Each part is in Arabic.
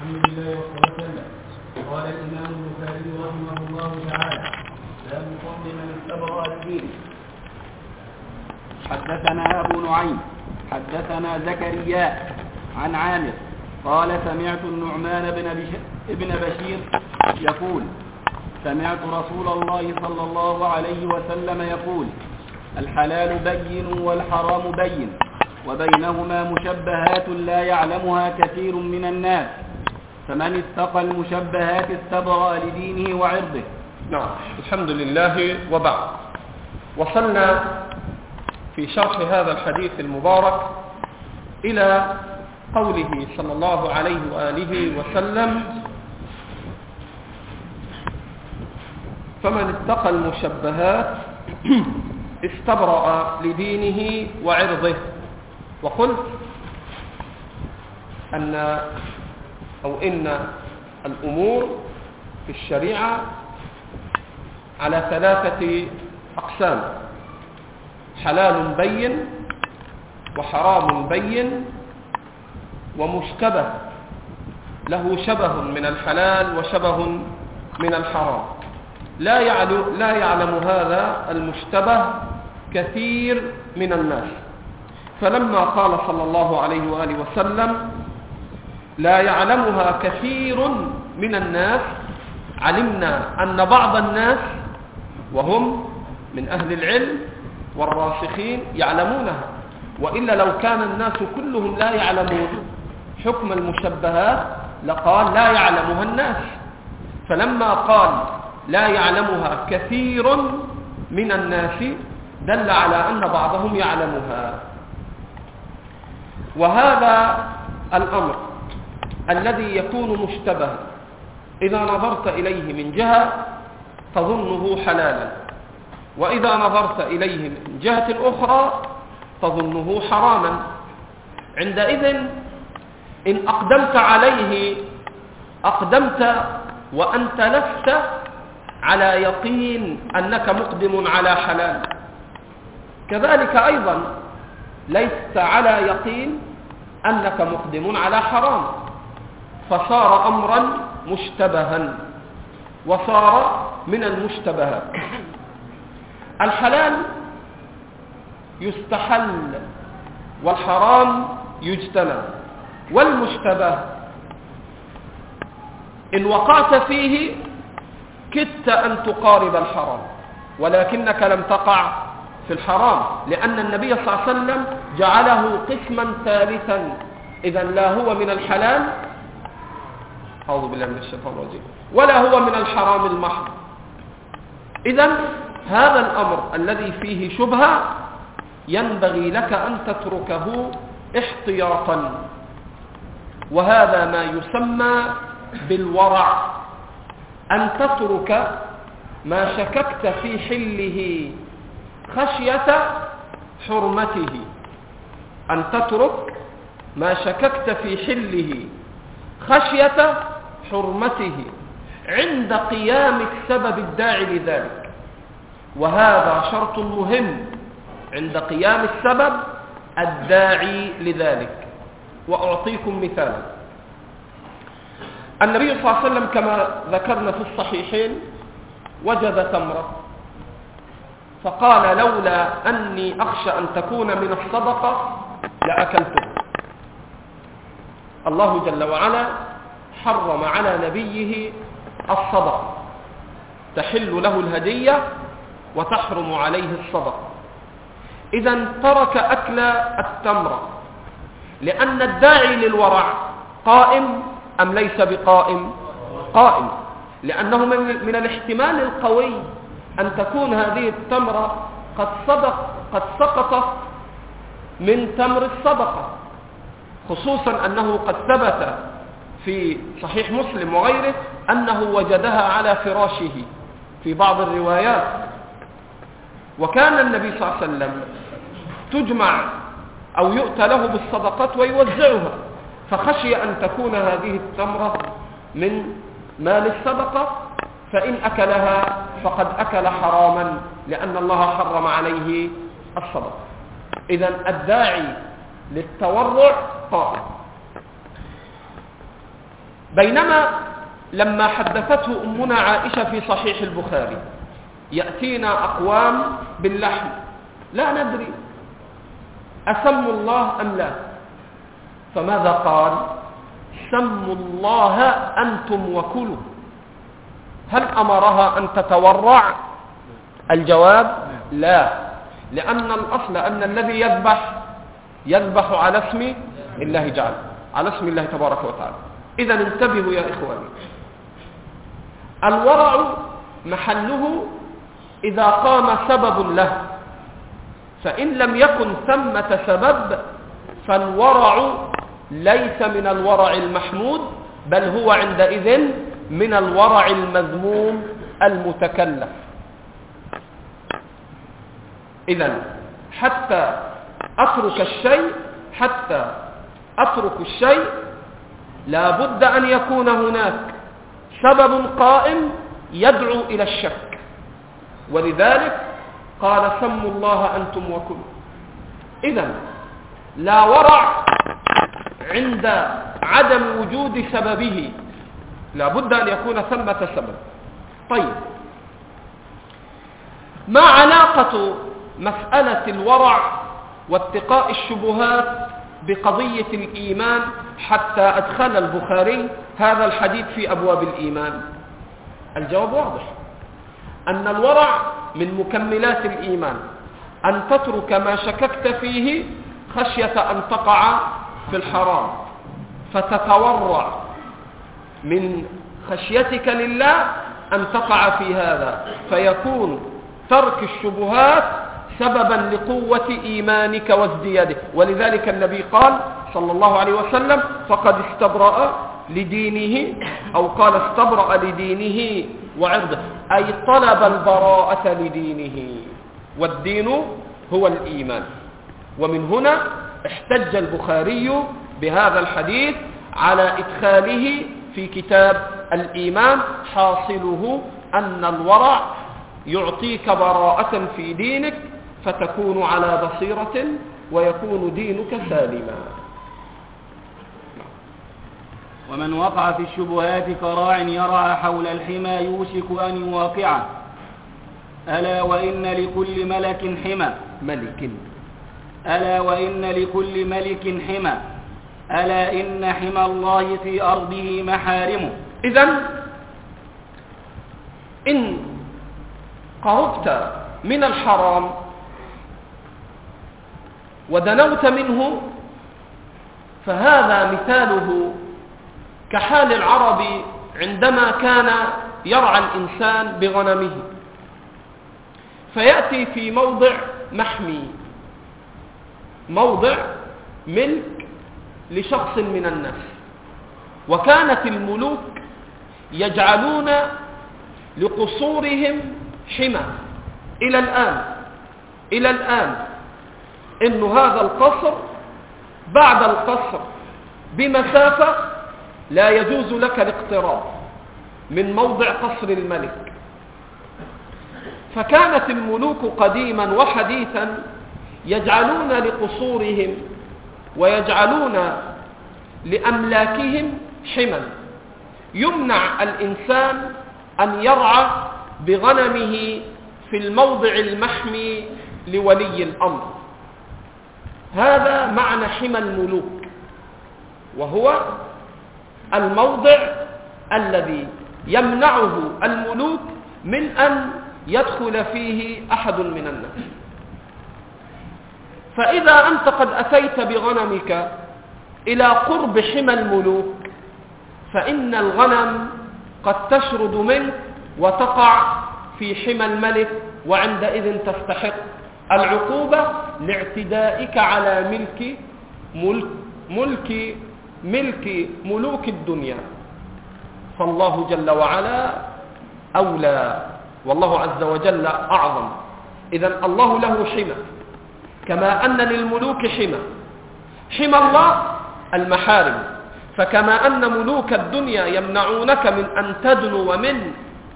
الحمد لله وسلم. قال الإمام البخاري رحمه الله تعالى: باب فضل من استبرأ لدينه. حدثنا أبو نعيم حدثنا زكريا عن عامر قال: سمعت النعمان بن بشير يقول: سمعت رسول الله صلى الله عليه وسلم يقول: الحلال بين والحرام بين وبينهما مشبهات لا يعلمها كثير من الناس، فمن اتقى المشبهات استبرأ لدينه وعرضه. نعم، الحمد لله. وبعد، وصلنا في شرح هذا الحديث المبارك إلى قوله صلى الله عليه وآله وسلم: فمن اتقى المشبهات استبرأ لدينه وعرضه. وقلت إن الأمور في الشريعة على 3 أقسام: حلال بين، وحرام بين، ومشتبه له شبه من الحلال وشبه من الحرام. لا يعلم هذا المشتبه كثير من الناس، فلما قال صلى الله عليه وآله وسلم: لا يعلمها كثير من الناس، علمنا أن بعض الناس وهم من أهل العلم والراسخين يعلمونها، وإلا لو كان الناس كلهم لا يعلمون حكم المشبهات لقال لا يعلمها الناس. فلما قال لا يعلمها كثير من الناس دل على أن بعضهم يعلمها. وهذا الأمر الذي يكون مشتبها إذا نظرت إليه من جهة تظنه حلالا، وإذا نظرت إليه من جهة أخرى تظنه حراما. عندئذ إن أقدمت عليه أقدمت وأنت لست على يقين أنك مقدم على حلال، كذلك أيضا لست على يقين أنك مقدم على حرام، فصار أمرا مشتبها وصار من المشتبهات. الحلال يستحل والحرام يجتنب، والمشتبه إن وقعت فيه كدت أن تقارب الحرام ولكنك لم تقع في الحرام، لأن النبي صلى الله عليه وسلم جعله قسما ثالثا. إذا لا هو من الحلال، أعوذ بالله من الشيطان الرجيم، ولا هو من الحرام المحض. إذا هذا الأمر الذي فيه شبهة ينبغي لك أن تتركه احتياطا، وهذا ما يسمى بالورع، أن تترك ما شككت في حله خشية حرمته، أن تترك ما شككت في حله خشية حرمته عند قيام السبب الداعي لذلك. وهذا شرط مهم عند قيام السبب الداعي لذلك. وأعطيكم مثالا: النبي صلى الله عليه وسلم كما ذكرنا في الصحيحين وجد تمرة فقال: لولا أني أخشى أن تكون من الصدقة لأكلته. الله جل وعلا حرم على نبيه الصدقة، تحل له الهدية وتحرم عليه الصدقة. إذن ترك أكل التمرة لأن الداعي للورع قائم أم ليس بقائم؟ قائم، لأنه من الاحتمال القوي أن تكون هذه التمرة قد سقطت من تمر الصدقة، خصوصا أنه قد ثبت في صحيح مسلم وغيره أنه وجدها على فراشه في بعض الروايات. وكان النبي صلى الله عليه وسلم تجمع أو يؤتى له بالصدقات ويوزعها، فخشي أن تكون هذه التمرة من مال الصدقة، فإن أكلها فقد أكل حراما، لأن الله حرم عليه الصدقة. إذن الداعي للتورع قائم. بينما لما حدثته أمنا عائشة في صحيح البخاري يأتينا أقوام باللحم لا ندري أسموا الله أم لا، فماذا قال؟ سموا الله أنتم وكلوا. هل أمرها أن تتورع؟ الجواب لا، لأن الأصل أن الذي يذبح على اسم الله جل، على اسم الله تبارك وتعالى. إذن انتبهوا يا إخواني، الورع محله إذا قام سبب له، فإن لم يكن ثمة سبب فالورع ليس من الورع المحمود، بل هو عندئذ من الورع المذموم المتكلف. إذن حتى أترك الشيء لا بد أن يكون هناك سبب قائم يدعو إلى الشك، ولذلك قال سموا الله أنتم وكلوا. إذن لا ورع عند عدم وجود سببه، لا بد أن يكون ثمة سبب. طيب، ما علاقة مسألة الورع واتقاء الشبهات بقضية الإيمان حتى أدخل البخاري هذا الحديث في أبواب الإيمان؟ الجواب واضح، أن الورع من مكملات الإيمان، أن تترك ما شككت فيه خشية أن تقع في الحرام، فتتورع من خشيتك لله أن تقع في هذا، فيكون ترك الشبهات سببا لقوة إيمانك وازدياده. ولذلك النبي قال صلى الله عليه وسلم فقد استبرأ لدينه، أو قال استبرأ لدينه وعرضه، أي طلب البراءة لدينه، والدين هو الإيمان. ومن هنا احتج البخاري بهذا الحديث على إدخاله في كتاب الإيمان، حاصله أن الورع يعطيك براءة في دينك، فتكون على بصيرة ويكون دينك سالما. ومن وقع في الشبهات كراع يرعى حول الحمى يوشك أن يواقعه. ألا وإن لكل ملك حمى ألا وإن لكل ملك حمى ألا إن حمى الله في أرضه محارمه. إذن إن قربت من الحرام ودنوت منه فهذا مثاله كحال العرب عندما كان يرعى الإنسان بغنمه، فيأتي في موضع محمي، موضع ملك لشخص من الناس، وكانت الملوك يجعلون لقصورهم حمى إلى الآن إن هذا القصر بعد القصر بمسافة لا يجوز لك الاقتراب من موضع قصر الملك. فكانت الملوك قديما وحديثا يجعلون لقصورهم ويجعلون لأملاكهم حمى، يمنع الإنسان أن يرعى بغنمه في الموضع المحمي لولي الأمر. هذا معنى حمى الملوك، وهو الموضع الذي يمنعه الملوك من أن يدخل فيه أحد من الناس. فإذا أنت قد أتيت بغنمك إلى قرب حمى الملوك فإن الغنم قد تشرد منك وتقع في حمى الملك، وعندئذ تستحق العقوبة لاعتدائك على ملك ملوك الدنيا. فالله جل وعلا أولى، والله عز وجل أعظم. إذن الله له حمى، كما أن للملوك حمى الله المحارم، فكما أن ملوك الدنيا يمنعونك من أن تدنو من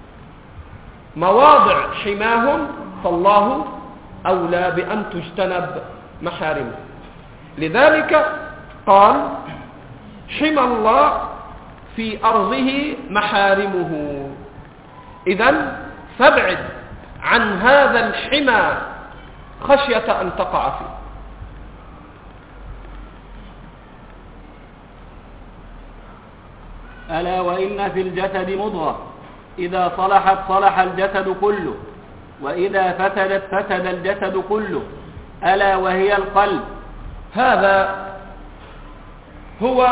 مواضع حماهم، فالله أولى بأن تجتنب محارمه. لذلك قال حمى الله في أرضه محارمه. إذن فابعد عن هذا الحمى خشية أن تقع فيه. ألا وإن في الجسد مضغة إذا صلحت صلح الجسد كله وإذا فسدت فسد الجسد كله ألا وهي القلب. هذا هو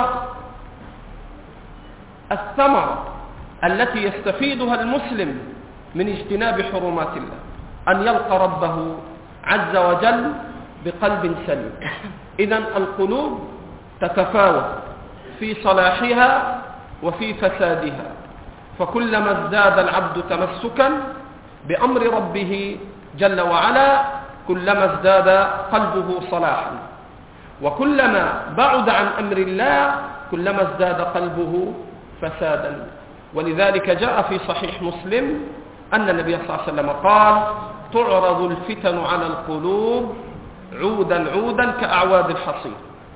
الثمرة التي يستفيدها المسلم من اجتناب حرمات الله، أن يلقى ربه عز وجل بقلب سليم. إذن القلوب تتفاوت في صلاحها وفي فسادها، فكلما ازداد العبد تمسكا بأمر ربه جل وعلا كلما ازداد قلبه صلاحا، وكلما بعد عن أمر الله كلما ازداد قلبه فسادا. ولذلك جاء في صحيح مسلم أن النبي صلى الله عليه وسلم قال: تعرض الفتن على القلوب عودا عودا كأعواد الحصير،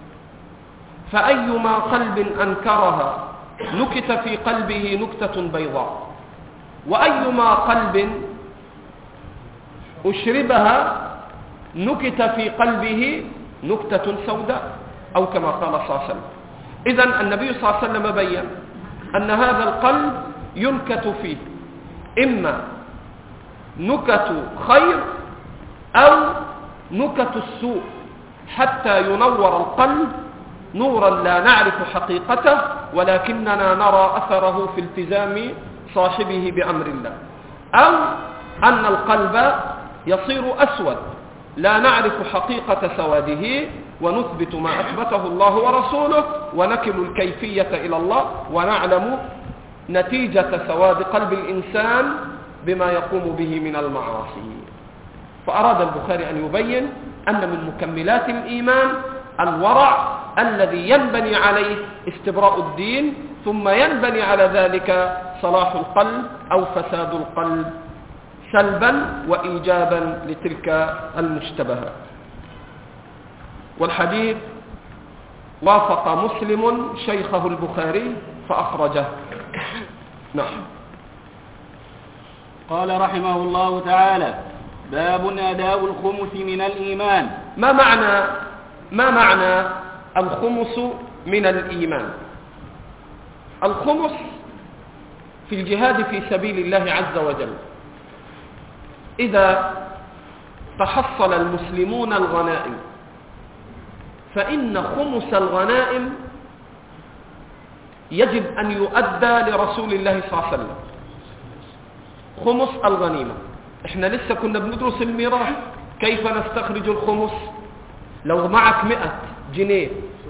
فأيما قلب أنكرها نكت في قلبه نكتة بيضاء، وأيما قلب أشربها نكت في قلبه نكتة سوداء، أو كما قال صلى الله عليه وسلم. إذن النبي صلى الله عليه وسلم بيّن أن هذا القلب ينكت فيه إما نكت خير أو نكت السوء، حتى ينور القلب نورا لا نعرف حقيقته ولكننا نرى أثره في التزام صاحبه بأمر الله، أو أن القلب يصير أسود لا نعرف حقيقة سواده ونثبت ما أثبته الله ورسوله ونكل الكيفية إلى الله ونعلم نتيجة سواد قلب الإنسان بما يقوم به من المعاصي. فأراد البخاري أن يبين أن من مكملات الإيمان الورع الذي ينبني عليه استبراء الدين، ثم ينبني على ذلك صلاح القلب أو فساد القلب سلبا وإيجابا لتلك المشتبهات. والحديث وافق مسلم شيخه البخاري فأخرجه. نعم. قال رحمه الله تعالى: باب أداء الخمس من الإيمان. ما معنى الخمس من الإيمان؟ الخمس في الجهاد في سبيل الله عز وجل، إذا تحصل المسلمون الغنائم فإن خمس الغنائم يجب أن يؤدى لرسول الله صلى الله عليه وسلم. خمس الغنيمة، احنا لسه كنا بندرس الميراث، كيف نستخرج الخمس؟ لو معك 100 جنيه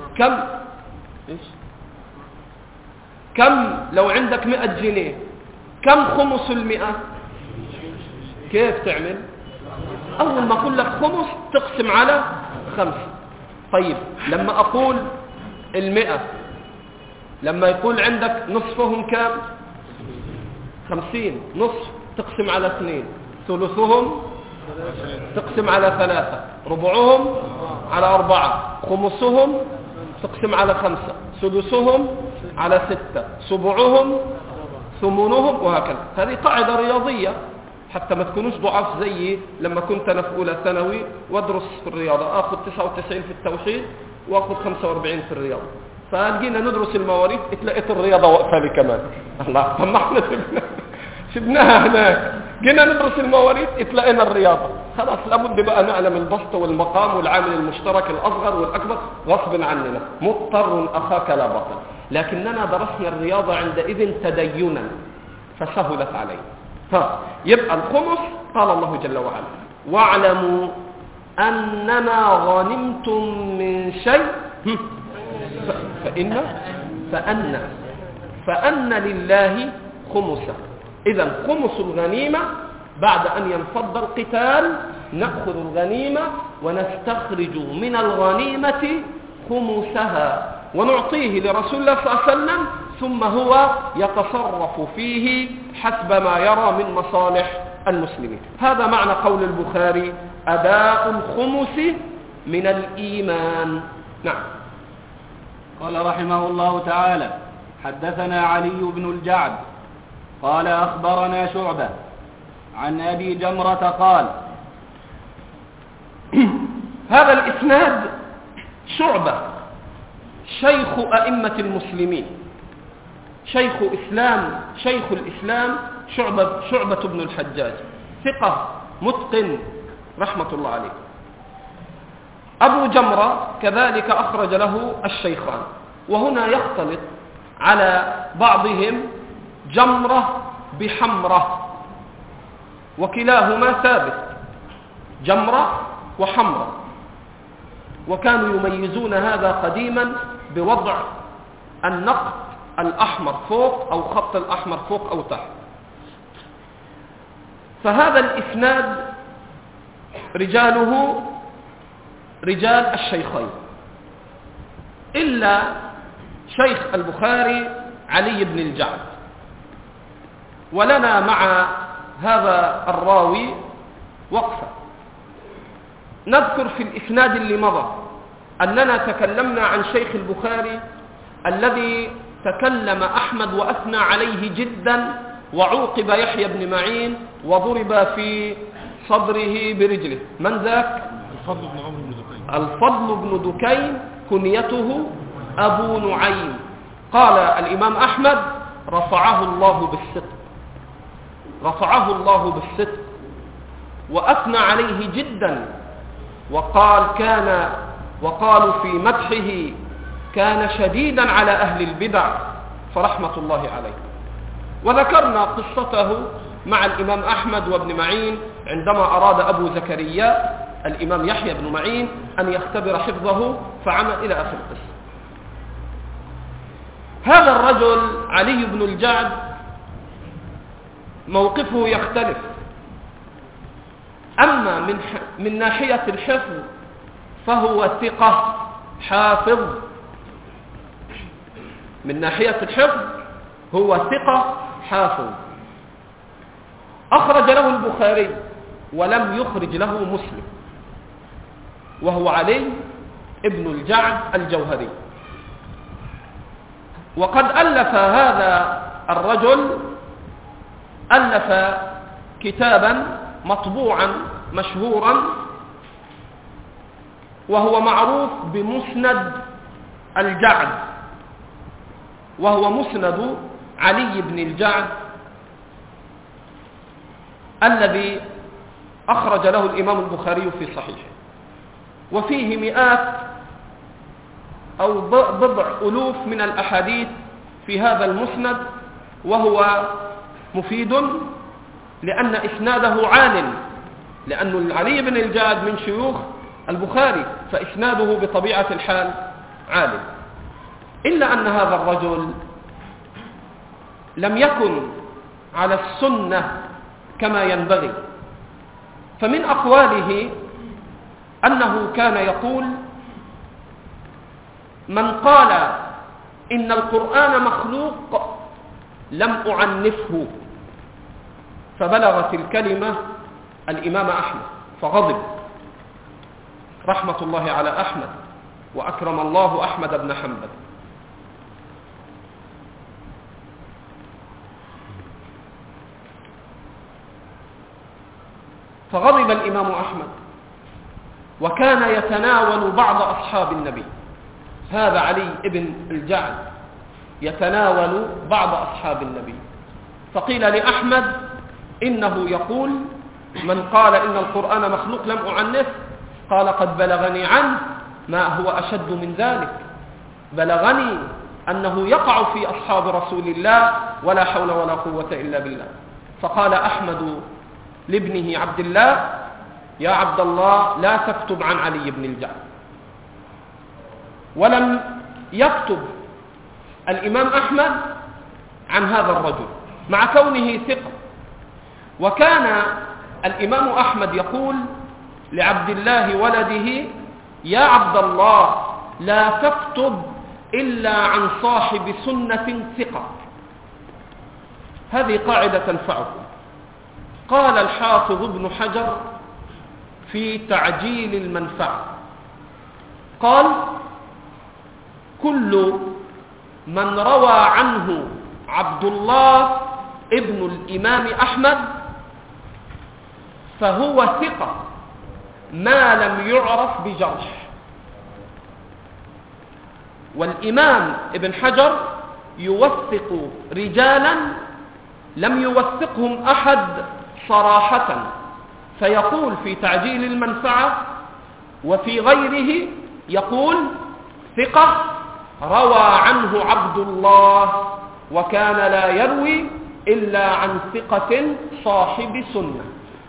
كم لو عندك 100 جنيه كم خمس 100؟ كيف تعمل؟ أول ما أقول لك خمس تقسم على 5. طيب لما أقول 100 لما يقول عندك نصفهم كام؟ 50. نصف تقسم على 2، ثلثهم تقسم على 3، ربعهم على 4، خمسهم تقسم على 5، سدسهم على 6، سبعهم، ثمنهم، وهكذا. هذه قاعدة رياضية حتى ما تكونوش ضعاف زيي لما كنت أنا في أولى ثانوي وأدرس في الرياضة، أخذ 99 في التوحيد وأخذ 45 في الرياضة. فجينا ندرس المواريث اتلقيت الرياضة واقفة لي كمان. الله، طب ما احنا سبناها هناك، جينا ندرس المواريث اتلقينا الرياضة. خلاص لابد بقى نعلم البسط والمقام والعامل المشترك الأصغر والأكبر غصب عننا، مضطر أخاك لا بطل. لكننا درسنا الرياضة عندئذ تدينا فسهلت علينا. يبقى الخمس قال الله جل وعلا: واعلموا أنما غنمتم من شيء فأن لله خمسه. إذن خمس الغنيمة بعد أن ينفض القتال نأخذ الغنيمة ونستخرج من الغنيمة خمسها ونعطيه لرسول الله صلى الله عليه وسلم، ثم هو يتصرف فيه حسب ما يرى من مصالح المسلمين. هذا معنى قول البخاري: أداء الخمس من الإيمان. نعم. قال رحمه الله تعالى: حدثنا علي بن الجعد قال أخبرنا شعبة عن أبي جمرة قال هذا الإسناد شعبة شيخ أئمة المسلمين، شيخ الإسلام شعبة بن الحجاج، ثقة متقن رحمة الله عليه. أبو جمرة كذلك أخرج له الشيخان، وهنا يختلط على بعضهم جمرة بحمرة، وكلاهما ثابت، جمرة وحمرة، وكانوا يميزون هذا قديما بوضع النقط الأحمر فوق أو خط الأحمر فوق أو تحت. فهذا الإسناد رجاله رجال الشيخين، إلا شيخ البخاري علي بن الجعد. ولنا مع هذا الراوي وقفة. نذكر في الإسناد اللي مضى أننا تكلمنا عن شيخ البخاري الذي تكلم أحمد وأثنى عليه جدا، وعوقب يحيى بن معين وضرب في صدره برجله. من ذاك؟ الفضل بن دكين، كنيته أبو نعيم. قال الإمام أحمد رفعه الله بالصدق وأثنى عليه جدا، وقالوا في مدحه كان شديدا على أهل البدع فرحمة الله عليه. وذكرنا قصته مع الإمام أحمد وابن معين عندما أراد أبو زكريا الإمام يحيى بن معين أن يختبر حفظه فعمل إلى آخر القصة. هذا الرجل علي بن الجعد موقفه يختلف. أما من ناحية الحفظ فهو ثقة حافظ، من ناحية الحفظ هو ثقة حافظ. أخرج له البخاري ولم يخرج له مسلم، وهو علي ابن الجعد الجوهري. وقد ألف هذا الرجل كتابا مطبوعا مشهورا، وهو معروف بمسند الجعد، وهو مسند علي بن الجعد الذي أخرج له الإمام البخاري في صحيحه، وفيه مئات أو بضع ألوف من الأحاديث في هذا المسند، وهو مفيد لأن إسناده عال، لأن علي بن الجعد من شيوخ البخاري، فإسناده بطبيعة الحال عال. إلا أن هذا الرجل لم يكن على السنة كما ينبغي. فمن أقواله أنه كان يقول: من قال إن القرآن مخلوق لم أعنفه. فبلغت الكلمة الإمام أحمد فغضب رحمة الله على أحمد، وأكرم الله أحمد بن حنبل. فغضب الإمام أحمد، وكان يتناول بعض أصحاب النبي. هذا علي بن الجعد يتناول بعض أصحاب النبي. فقيل لأحمد إنه يقول: من قال إن القرآن مخلوق لم أعنف. قال: قد بلغني عنه ما هو أشد من ذلك، بلغني أنه يقع في أصحاب رسول الله ولا حول ولا قوة إلا بالله. فقال أحمد لابنه عبد الله: يا عبد الله لا تكتب عن علي بن الجعد. ولم يكتب الإمام أحمد عن هذا الرجل مع كونه ثقة. وكان الإمام أحمد يقول لعبد الله ولده: يا عبد الله لا تكتب إلا عن صاحب سنة ثقة. هذه قاعدة تنفعكم. قال الحافظ ابن حجر في تعجيل المنفعة، قال: كل من روى عنه عبد الله ابن الإمام أحمد فهو ثقة ما لم يعرف بجرح. والإمام ابن حجر يوثق رجالا لم يوثقهم أحد صراحة، فيقول في تعجيل المنفعة وفي غيره يقول ثقة روى عنه عبد الله وكان لا يروي إلا عن ثقة صاحب سنة.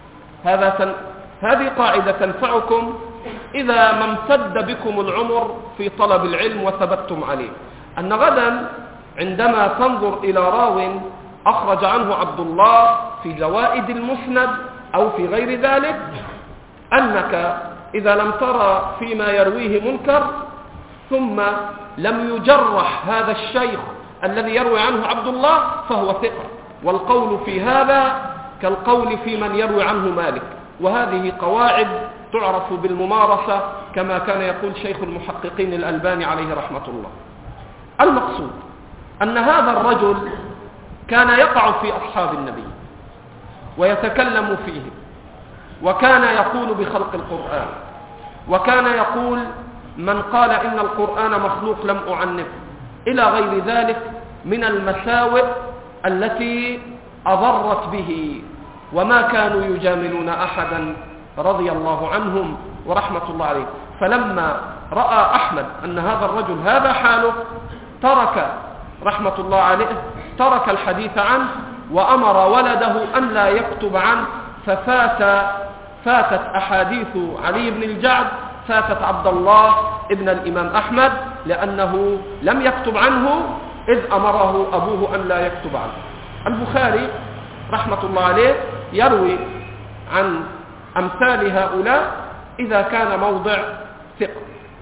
هذه قاعدة تنفعكم إذا ما امتد بكم العمر في طلب العلم وثبتتم عليه، أن غدا عندما تنظر إلى راو أخرج عنه عبد الله في زوائد المسند أو في غير ذلك، أنك إذا لم ترى فيما يرويه منكر ثم لم يجرح هذا الشيخ الذي يروي عنه عبد الله فهو ثقة، والقول في هذا كالقول في من يروي عنه مالك. وهذه قواعد تعرف بالممارسة كما كان يقول شيخ المحققين الألباني عليه رحمة الله. المقصود أن هذا الرجل كان يقع في أصحاب النبي ويتكلم فيه، وكان يقول بخلق القرآن، وكان يقول من قال إن القرآن مخلوق لم أعنفه، إلى غير ذلك من المساوئ التي أضرت به، وما كانوا يجاملون أحدا رضي الله عنهم ورحمة الله عليه. فلما رأى أحمد أن هذا الرجل هذا حاله ترك رحمة الله عليه ترك الحديث عنه وأمر ولده أن لا يكتب عنه، ففاتت أحاديث علي بن الجعد فاتت عبد الله ابن الإمام أحمد لأنه لم يكتب عنه إذ أمره أبوه أن لا يكتب عنه. البخاري رحمة الله عليه يروي عن أمثال هؤلاء إذا كان موضع ثقة،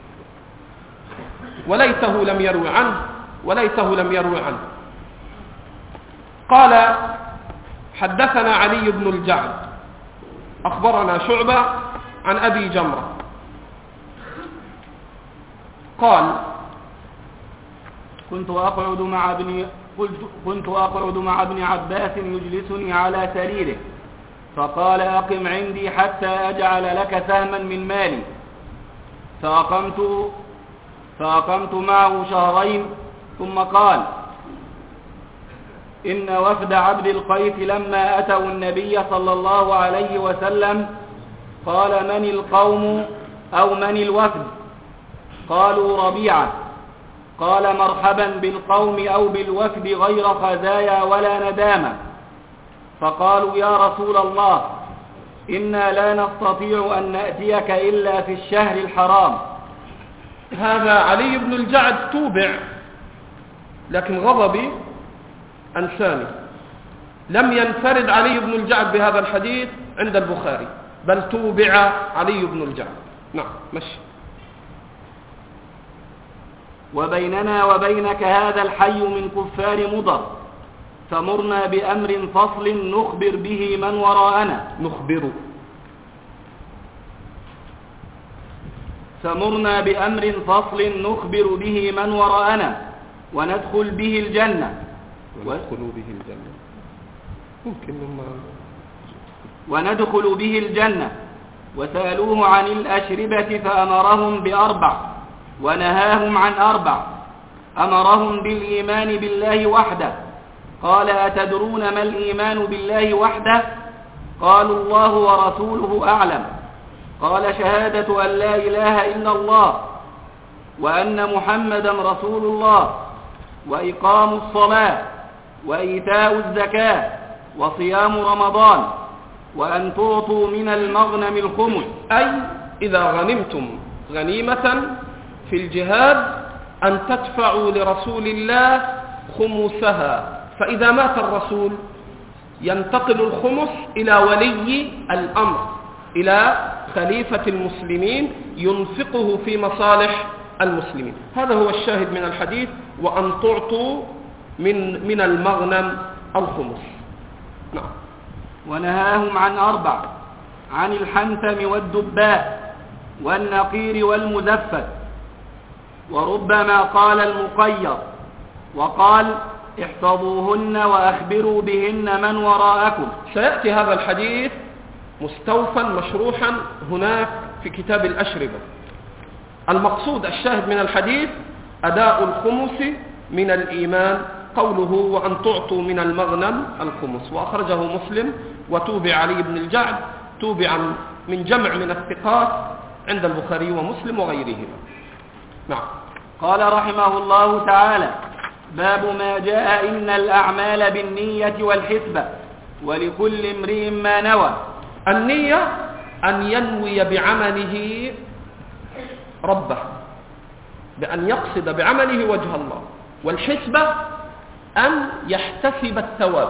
وليته لم يروي عنه وليته لم يروي عنه. قال حدثنا علي بن الجعد أخبرنا شعبة عن أبي جمرة قال كنت أقعد مع ابن عباس يجلسني على سريره، فقال أقم عندي حتى أجعل لك سهما من مالي، فأقمت معه شهرين، ثم قال إن وفد عبد القيس لما أتوا النبي صلى الله عليه وسلم قال من القوم أو من الوفد؟ قالوا ربيعة. قال مرحبا بالقوم أو بالوفد غير خزايا ولا ندامة. فقالوا يا رسول الله إنا لا نستطيع أن نأتيك إلا في الشهر الحرام. هذا علي بن الجعد توبع، لكن غضبي أنساني. لم ينفرد علي بن الجعد بهذا الحديث عند البخاري، بل توبع علي بن الجعد. نعم مشي. وبيننا وبينك هذا الحي من كفار مضر، فمرنا بأمر فصل نخبر به من وراءنا. فمرنا بأمر فصل نخبر به من وراءنا وندخل به الجنة. وندخل به الجنة. وسألوه عن الأشربة فأمرهم ب4 ونهاهم عن 4. أمرهم بالإيمان بالله وحده. قال أتدرون ما الإيمان بالله وحده؟ قالوا الله ورسوله أعلم. قال شهادة أن لا إله إلا الله وأن محمدا رسول الله وإقام الصلاة وإيتاء الزكاة وصيام رمضان وأن تعطوا من المغنم الخمس. أي إذا غنمتم غنيمة في الجهاد أن تدفعوا لرسول الله خمسها، فإذا مات الرسول ينتقل الخمس إلى ولي الأمر، إلى خليفة المسلمين ينفقه في مصالح المسلمين. هذا هو الشاهد من الحديث، وأن تعطوا من المغنم الخمس. نعم. ونهاهم عن 4: عن الحنتم والدباء والنقير والمزفت. وربما قال المقيض وقال احفظوهن وأخبروا بهن من وراءكم. سيأتي هذا الحديث مستوفا مشروحا هناك في كتاب الأشربة. المقصود الشاهد من الحديث أداء الخمس من الإيمان، قوله وأن تعطوا من المغنم الخمس، وأخرجه مسلم وتوبع علي بن الجعد توبعا من جمع من الثقات عند البخاري ومسلم وغيرهما. نعم. قال رحمه الله تعالى: باب ما جاء إن الأعمال بالنية والحسبة ولكل امرئ ما نوى. النية أن ينوي بعمله ربه، بأن يقصد بعمله وجه الله، والحسبة أن يحتسب الثواب.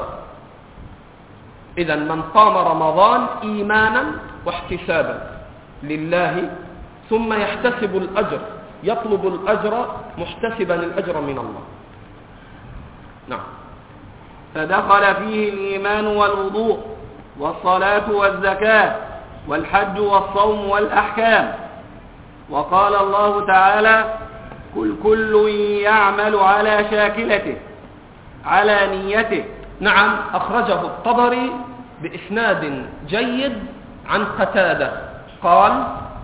إذن من قام رمضان إيمانا واحتسابا لله ثم يحتسب الأجر، يطلب الأجر محتسبا الأجر من الله. نعم. فدخل فيه الإيمان والوضوء والصلاة والزكاة والحج والصوم والأحكام. وقال الله تعالى: كل يعمل على شاكلته على نيته. نعم. أخرجه الطبري بإسناد جيد عن قتادة قال: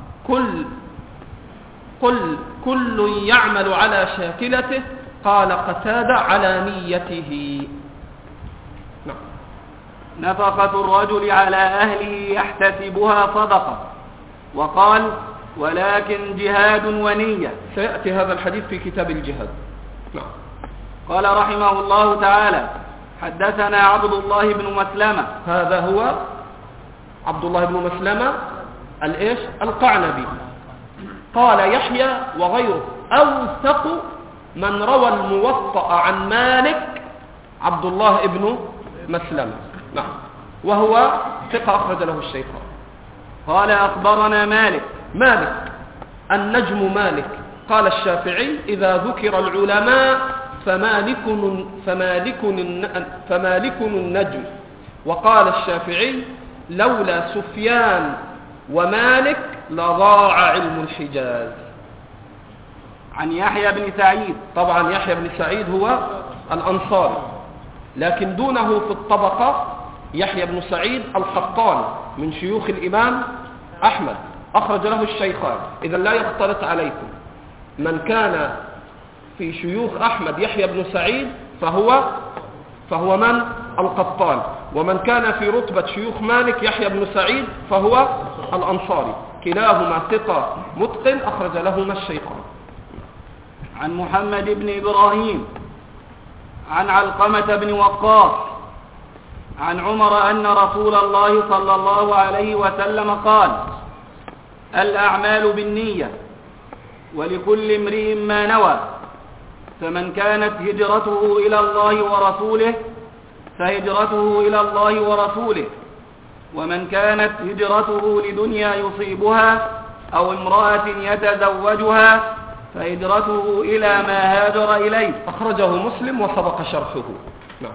كل يعمل على شاكلته، قال قتادة على نيته. نعم. نفقة الرجل على أهله يحتسبها صدقة. وقال: ولكن جهاد ونية. سيأتي هذا الحديث في كتاب الجهاد. نعم. قال رحمه الله تعالى: حدثنا عبد الله بن مسلمة. هذا هو عبد الله بن مسلمة القعنبي. قال يحيى وغيره: أوثق من روى الموطأ عن مالك عبد الله بن مسلمة. نعم. وهو ثقة أخرج له الشيخان. قال: أخبرنا مالك النجم مالك. قال الشافعي: إذا ذكر العلماء فمالك النجم. وقال الشافعي: لولا سفيان ومالك لضاع علم الحجاز. عن يحيى بن سعيد. طبعا يحيى بن سعيد هو الأنصاري، لكن دونه في الطبقة يحيى بن سعيد القطان من شيوخ الإمام أحمد، أخرج له الشيخان. إذا لا يختلط عليكم، من كان في شيوخ أحمد يحيى بن سعيد فهو من؟ القطان. ومن كان في رتبة شيوخ مالك يحيى بن سعيد فهو الأنصاري. كلاهما ثقة متقن، أخرج لهما الشيخان. عن محمد بن إبراهيم عن علقمة بن وقاص عن عمر أن رسول الله صلى الله عليه وسلم قال: الأعمال بالنية ولكل امرئ ما نوى، فمن كانت هجرته إلى الله ورسوله فهجرته إلى الله ورسوله، ومن كانت هجرته لدنيا يصيبها أو امرأة يتزوجها فهجرته إلى ما هاجر إليه. أخرجه مسلم وسبق شرحه. نعم.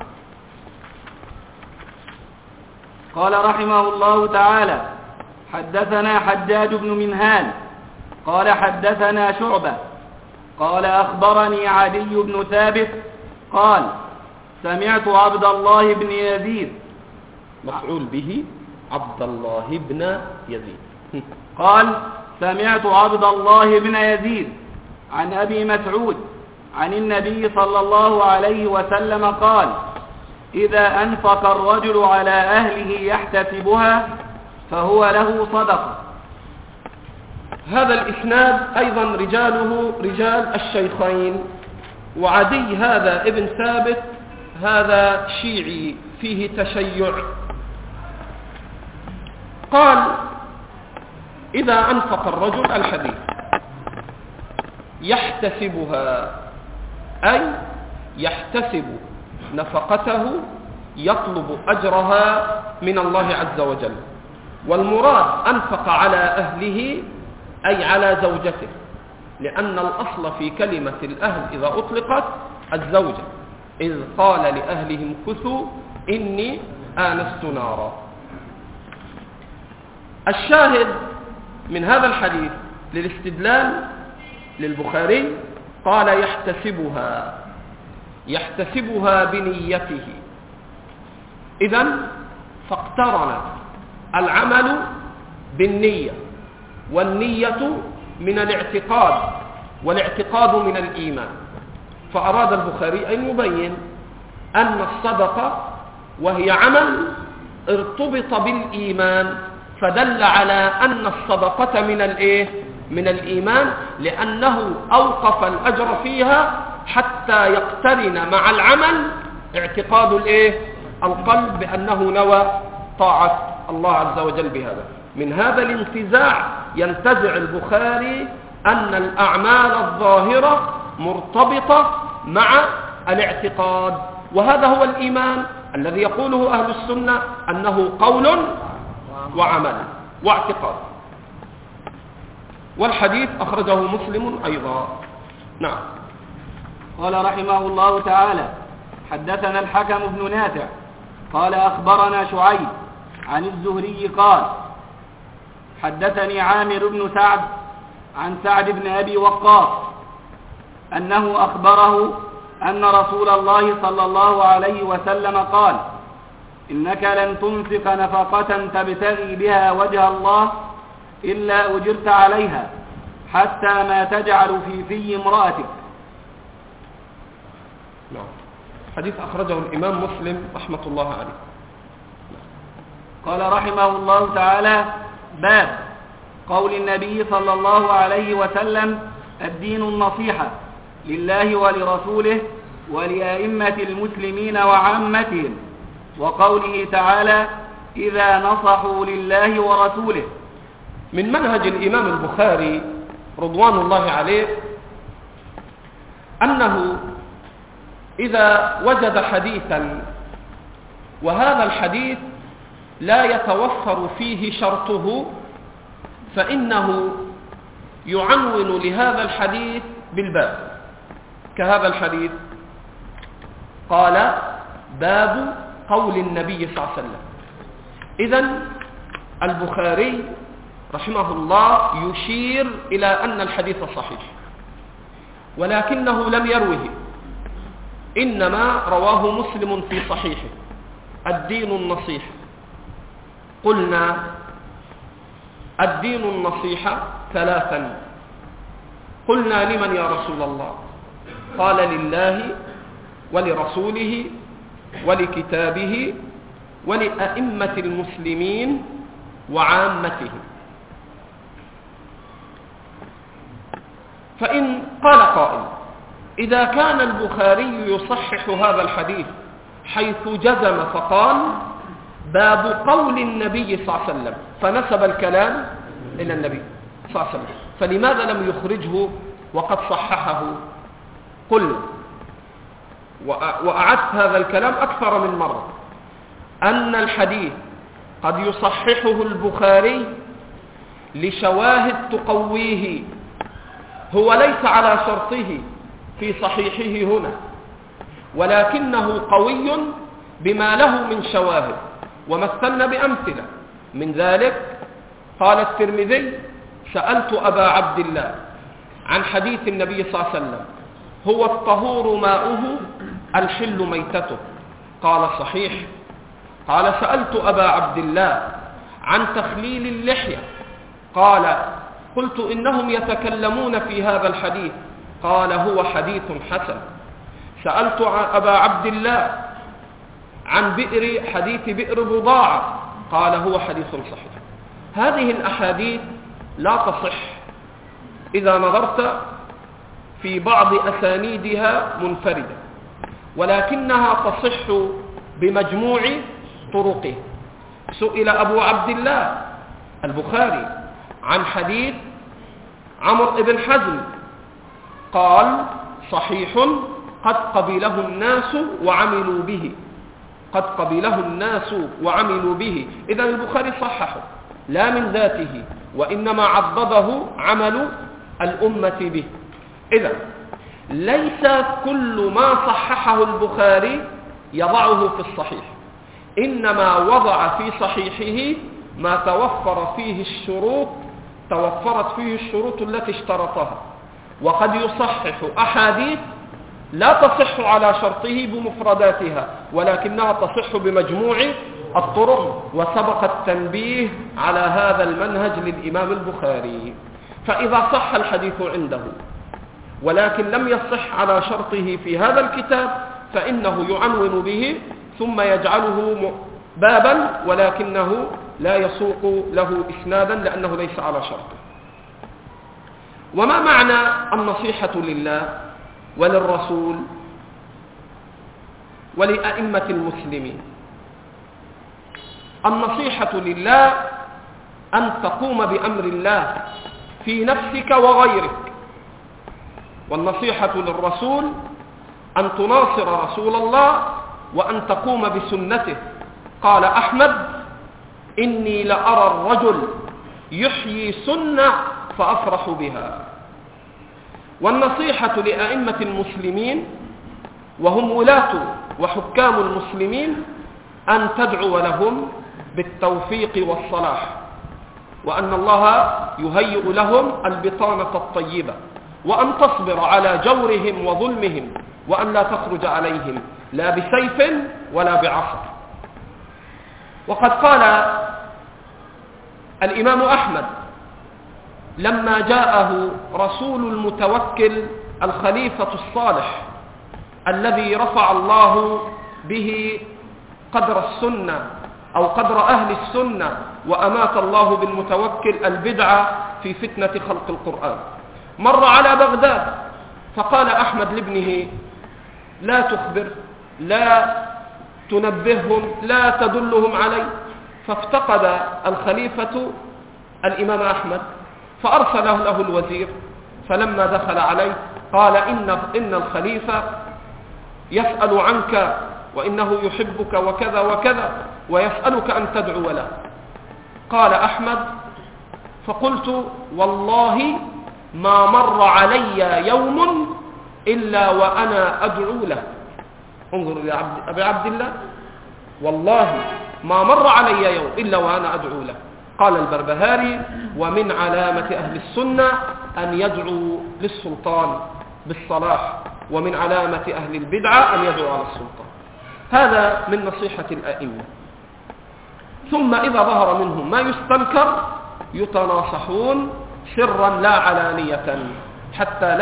قال رحمه الله تعالى: حدثنا حجاج بن منهال قال حدثنا شعبة قال أخبرني عدي بن ثابت قال: سمعت عبد الله بن يزيد. مفعول به عبد الله بن يزيد. قال: سمعت عبد الله بن يزيد عن أبي مسعود عن النبي صلى الله عليه وسلم قال: إذا أنفق الرجل على أهله يحتسبها فهو له صدقة. هذا الإسناد أيضا رجاله رجال الشيخين. وعدي هذا ابن ثابت هذا شيعي فيه تشيع. قال: إذا أنفق الرجل الحديث يحتسبها، أي يحتسب نفقته، يطلب أجرها من الله عز وجل. والمراد أنفق على أهله أي على زوجته، لأن الأصل في كلمة الأهل إذا أطلقت الزوجة، إذ قال لأهلهم كثوا إني آنست نارا. الشاهد من هذا الحديث للاستدلال للبخاري قال: يحتسبها، يحتسبها بنيته. إذن فاقترن العمل بالنية، والنية من الاعتقاد، والاعتقاد من الإيمان. فأراد البخاري أن يبين أن الصدقة وهي عمل ارتبط بالإيمان، فدل على أن الصدقة من الإيمان، لأنه أوقف الأجر فيها حتى يقترن مع العمل اعتقاد القلب بأنه نوى طاعة الله عز وجل بهذا. من هذا الانتزاع ينتزع البخاري أن الأعمال الظاهرة مرتبطة مع الاعتقاد، وهذا هو الإيمان الذي يقوله أهل السنة أنه قول وعمل واعتقاد. والحديث أخرجه مسلم أيضا. نعم. قال رحمه الله تعالى: حدثنا الحكم بن نافع قال أخبرنا شعيب عن الزهري قال: حدثني عامر بن سعد عن سعد بن أبي وقاص أنه أخبره أن رسول الله صلى الله عليه وسلم قال: إنك لن تنفق نفقة تبتغي بها وجه الله إلا أجرت عليها حتى ما تجعل في امرأتك. حديث أخرجه الإمام مسلم رحمة الله عليه. قال رحمه الله تعالى: باب قول النبي صلى الله عليه وسلم: الدين النصيحة لله ولرسوله ولأئمة المسلمين وعامتهم، وقوله تعالى: إذا نصحوا لله ورسوله. من منهج الإمام البخاري رضوان الله عليه أنه إذا وجد حديثا وهذا الحديث لا يتوفر فيه شرطه فإنه يعنون لهذا الحديث بالباب، كهذا الحديث قال: باب قول النبي صلى الله عليه وسلم. إذن البخاري رحمه الله يشير إلى أن الحديث صحيح، ولكنه لم يروه، إنما رواه مسلم في صحيحه: الدين النصيحة. قلنا: الدين النصيحة ثلاثا. قلنا: لمن يا رسول الله؟ قال: لله ولرسوله ولكتابه ولأئمة المسلمين وعامتهم. فإن قال قائل: إذا كان البخاري يصحح هذا الحديث حيث جزم فقال: باب قول النبي صلى الله عليه وسلم، فنسب الكلام إلى النبي صلى الله عليه وسلم، فلماذا لم يخرجه وقد صححه؟ قل، وأعدت هذا الكلام أكثر من مرة، أن الحديث قد يصححه البخاري لشواهد تقويه، هو ليس على شرطه في صحيحه هنا، ولكنه قوي بما له من شواهد، ومثلنا بأمثلة من ذلك. قال الترمذي: سألت أبا عبد الله عن حديث النبي صلى الله عليه وسلم: هو الطهور ماؤه الحل ميتته. قال: صحيح. قال: سألت أبا عبد الله عن تخليل اللحية. قال: قلت: إنهم يتكلمون في هذا الحديث. قال: هو حديث حسن. سألت أبا عبد الله عن حديث بئر بضاعة. قال: هو حديث صحيح. هذه الأحاديث لا تصح إذا نظرت في بعض أسانيدها منفردة، ولكنها تصح بمجموع طرقه. سئل أبو عبد الله البخاري عن حديث عمرو بن حزم، قال: صحيح قد قبله الناس وعملوا به. قد قبله الناس وعملوا به. إذن البخاري صححه لا من ذاته، وإنما عضده عمل الأمة به. إذن ليس كل ما صححه البخاري يضعه في الصحيح، إنما وضع في صحيحه ما توفرت فيه الشروط التي اشترطها. وقد يصحح أحاديث لا تصح على شرطه بمفرداتها، ولكنها تصح بمجموع الطرق، وسبق التنبيه على هذا المنهج للإمام البخاري. فإذا صح الحديث عنده ولكن لم يصح على شرطه في هذا الكتاب فإنه يعنون به ثم يجعله بابا، ولكنه لا يسوق له إسنادا لأنه ليس على شرطه. وما معنى النصيحة لله وللرسول ولأئمة المسلمين؟ النصيحة لله أن تقوم بأمر الله في نفسك وغيرك، والنصيحة للرسول أن تناصر رسول الله وأن تقوم بسنته. قال أحمد: إني لأرى الرجل يحيي سنة فأفرح بها. والنصيحة لأئمة المسلمين وهم ولاة وحكام المسلمين أن تدعو لهم بالتوفيق والصلاح، وأن الله يهيئ لهم البطانة الطيبة، وأن تصبر على جورهم وظلمهم، وأن لا تخرج عليهم لا بسيف ولا بعصا. وقد قال الإمام أحمد لما جاءه رسول المتوكل الخليفة الصالح الذي رفع الله به قدر السنة أو قدر أهل السنة، وأمات الله بالمتوكل البدعة في فتنة خلق القرآن، مر على بغداد فقال أحمد لابنه: لا تخبر، لا تنبههم، لا تدلهم علي. فافتقد الخليفة الإمام أحمد فأرسل له الوزير، فلما دخل عليه قال: إن الخليفة يسأل عنك وإنه يحبك وكذا وكذا ويسألك أن تدعو له. قال أحمد: فقلت: والله ما مر علي يوم إلا وأنا أدعو له. انظر إلى أبي عبد الله: والله ما مر علي يوم إلا وأنا أدعو له. قال البربهاري: ومن علامة أهل السنة أن يدعو للسلطان بالصلاح، ومن علامة أهل البدعة أن يدعو على السلطان. هذا من نصيحة الأئمة. ثم إذا ظهر منهم ما يستنكر يتناصحون سرا لا علانية حتى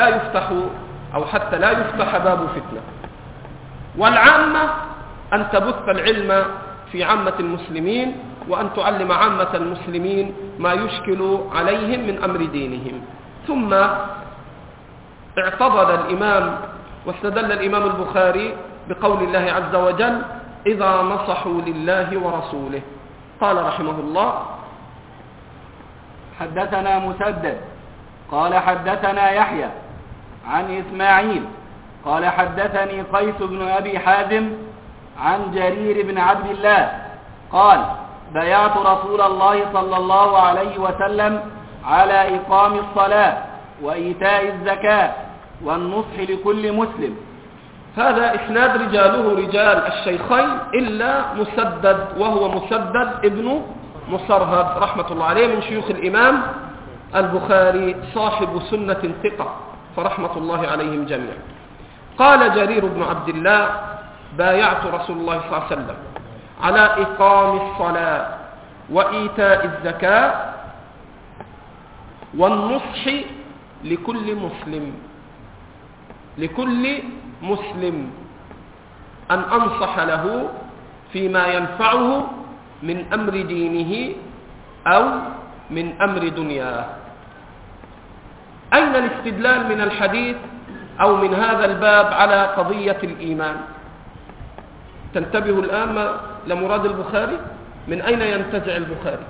لا يفتح باب فتنة. والعامة أن تبث العلم في عامة المسلمين، وأن تعلم عامة المسلمين ما يشكل عليهم من أمر دينهم. ثم اعتضد الإمام واستدل الإمام البخاري بقول الله عز وجل: إذا نصحوا لله ورسوله. قال رحمه الله: حدثنا مسدد قال حدثنا يحيى عن إسماعيل قال حدثني قيس بن أبي حازم عن جرير بن عبد الله قال: بايعت رسول الله صلى الله عليه وسلم على إقام الصلاة وإيتاء الزكاة والنصح لكل مسلم. هذا إسناد رجاله رجال الشيخين إلا مسدد، وهو مسدد ابن مصرهد رحمة الله عليه من شيوخ الإمام البخاري صاحب سنة ثقة، فرحمة الله عليهم جميعا. قال جرير بن عبد الله: بايعت رسول الله صلى الله عليه وسلم على إقام الصلاة وإيتاء الزكاة والنصح لكل مسلم أن أنصح له فيما ينفعه من أمر دينه أو من أمر دنياه. أين الاستدلال من الحديث أو من هذا الباب على قضية الإيمان؟ تنتبهوا الآن لمراد البخاري. من أين ينتزع البخاري؟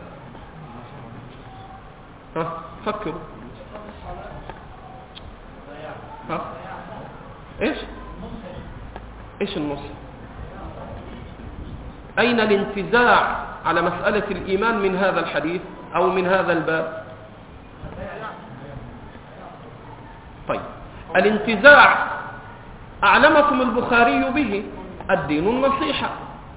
فكروا. إيش النص؟ أين الانتزاع على مسألة الإيمان من هذا الحديث أو من هذا الباب؟ طيب، الانتزاع أعلمكم البخاري به: الدين النصيحة،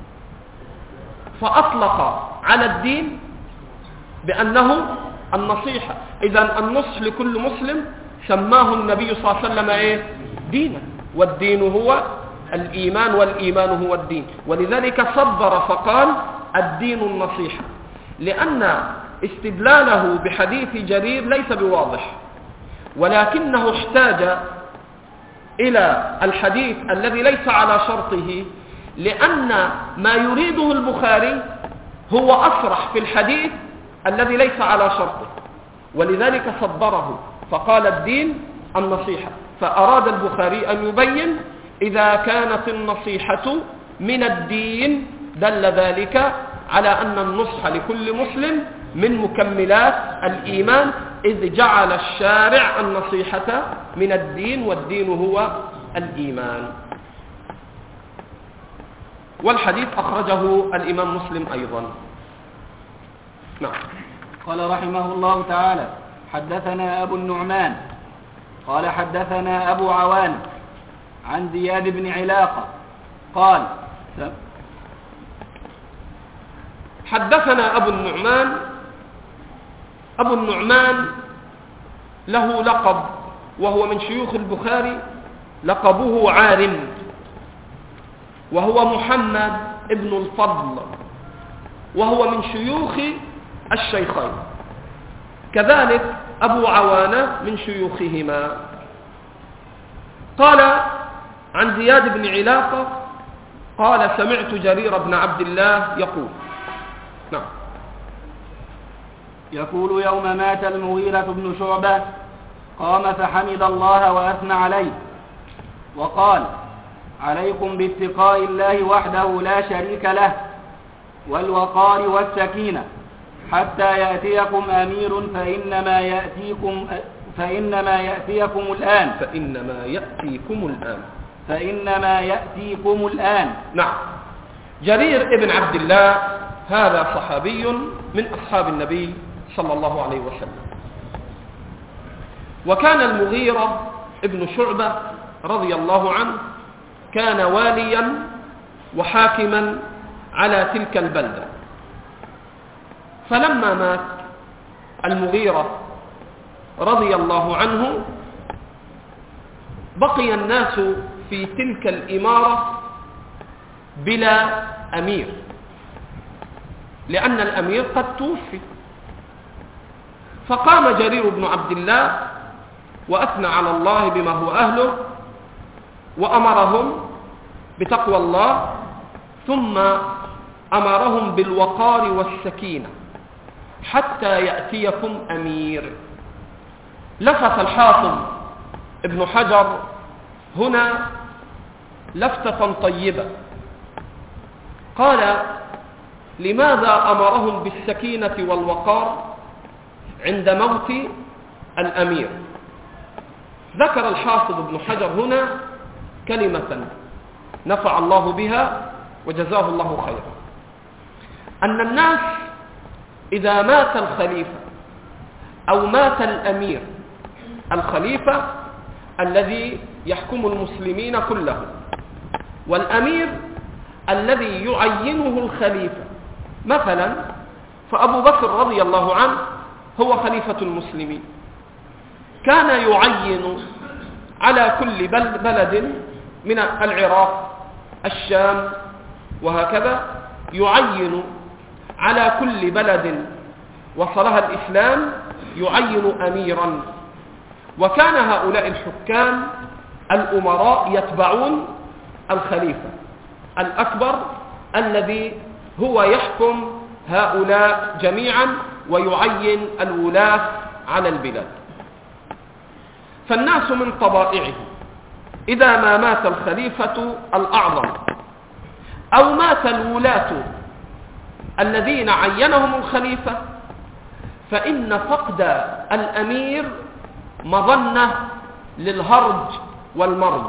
فأطلق على الدين بأنه النصيحة. إذن النصح لكل مسلم سماه النبي صلى الله عليه وسلم دينا. والدين هو الإيمان والإيمان هو الدين. ولذلك صبر فقال الدين النصيحة، لأن استدلاله بحديث جرير ليس بواضح، ولكنه احتاج إلى الحديث الذي ليس على شرطه، لأن ما يريده البخاري هو أصرح في الحديث الذي ليس على شرطه، ولذلك صبره فقال الدين النصيحة. فأراد البخاري أن يبين إذا كانت النصيحة من الدين دل ذلك على أن النصح لكل مسلم من مكملات الإيمان، إذ جعل الشارع النصيحة من الدين، والدين هو الإيمان. والحديث أخرجه الإمام مسلم أيضا. نعم. قال رحمه الله تعالى: حدثنا أبو النعمان قال حدثنا أبو عوان عن زياد بن علاقة قال حدثنا أبو النعمان. أبو النعمان له لقب وهو من شيوخ البخاري، لقبه عارم، وهو محمد ابن الفضل، وهو من شيوخ الشيخين. كذلك أبو عوانة من شيوخهما. قال عن زياد بن علاقة قال سمعت جرير بن عبد الله يقول. نعم. يقول: يوم مات المغيرة بن شعبة قام فحمد الله وأثنى عليه وقال: عليكم باتقاء الله وحده لا شريك له والوقار والسكينة حتى يأتيكم أمير فإنما يأتيكم الآن. نعم. جرير ابن عبد الله هذا صحابي من أصحاب النبي صلى الله عليه وسلم، وكان المغيرة ابن شعبة رضي الله عنه كان واليا وحاكما على تلك البلدة. فلما مات المغيرة رضي الله عنه بقي الناس في تلك الإمارة بلا أمير، لأن الأمير قد توفي. فقام جرير بن عبد الله وأثنى على الله بما هو أهله، وأمرهم بتقوى الله، ثم أمرهم بالوقار والسكينة حتى يأتيكم أمير. لفت الحافظ ابن حجر هنا لفتة طيبة، قال: لماذا أمرهم بالسكينة والوقار عند موت الأمير؟ ذكر الحافظ ابن حجر هنا كلمة نفع الله بها وجزاه الله خيرا، أن الناس إذا مات الخليفة أو مات الأمير، الخليفة الذي يحكم المسلمين كلهم، والأمير الذي يعينه الخليفة. مثلا فأبو بكر رضي الله عنه هو خليفة المسلمين، كان يعين على كل بلد من العراق، الشام، وهكذا، يعين على كل بلد وصلها الإسلام يعين أميرا. وكان هؤلاء الحكام الأمراء يتبعون الخليفة الأكبر الذي هو يحكم هؤلاء جميعا ويعين الولاة على البلاد. فالناس من طبائعه إذا ما مات الخليفة الأعظم أو مات الولاة الذين عينهم الخليفة، فإن فقد الأمير مظنة للهرج والمرج،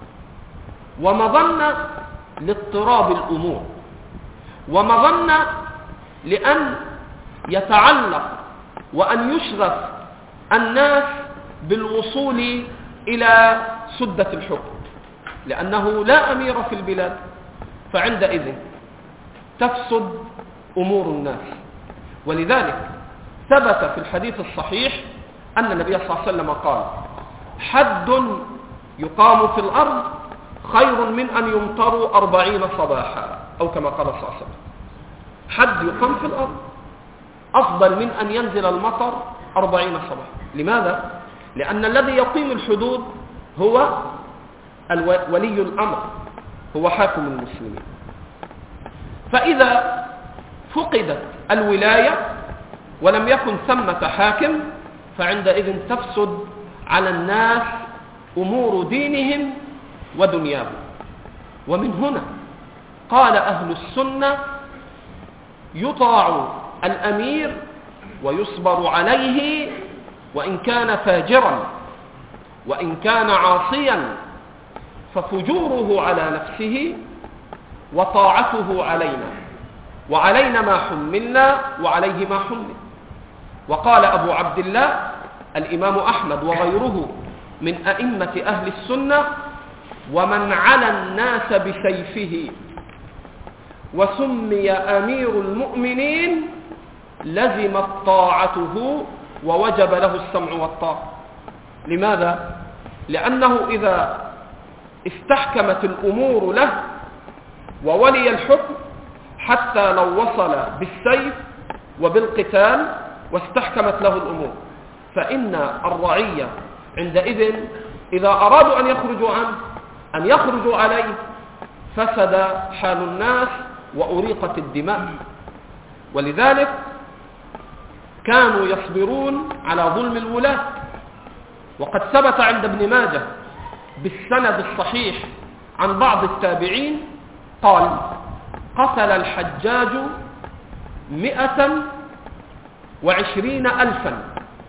ومظنة لاضطراب الأمور، ومظنة لأن يتعلق وأن يشغف الناس بالوصول إلى سدة الحكم، لأنه لا أمير في البلاد، فعندئذ تفسد أمور الناس. ولذلك ثبت في الحديث الصحيح أن النبي صلى الله عليه وسلم قال: حد يقام في الأرض خير من أن يمطروا 40 صباحا، أو كما قال صلى الله عليه وسلم. حد يقام في الأرض أفضل من أن ينزل المطر 40 صباحا. لماذا؟ لأن الذي يقيم الحدود هو ولي الأمر، هو حاكم المسلمين. فإذا فقدت الولاية ولم يكن ثمة حاكم، فعندئذ تفسد على الناس أمور دينهم ودنياهم. ومن هنا قال أهل السنة: يطاع الأمير ويصبر عليه وإن كان فاجرا، وإن كان عاصيا ففجوره على نفسه وطاعته علينا، وعلينا ما حملنا وعليه ما حمل. وقال أبو عبد الله الإمام أحمد وغيره من أئمة أهل السنة: ومن على الناس بسيفه وسمي أمير المؤمنين لزمت طاعته ووجب له السمع والطاعة. لماذا؟ لأنه إذا استحكمت الأمور له وولي الحكم، حتى لو وصل بالسيف وبالقتال واستحكمت له الأمور، فإن الرعية عندئذ إذا أرادوا أن يخرجوا عليه فسد حال الناس وأريقت الدماء. ولذلك كانوا يصبرون على ظلم الولاة. وقد ثبت عند ابن ماجه بالسند الصحيح عن بعض التابعين قال: قتل الحجاج 120,000.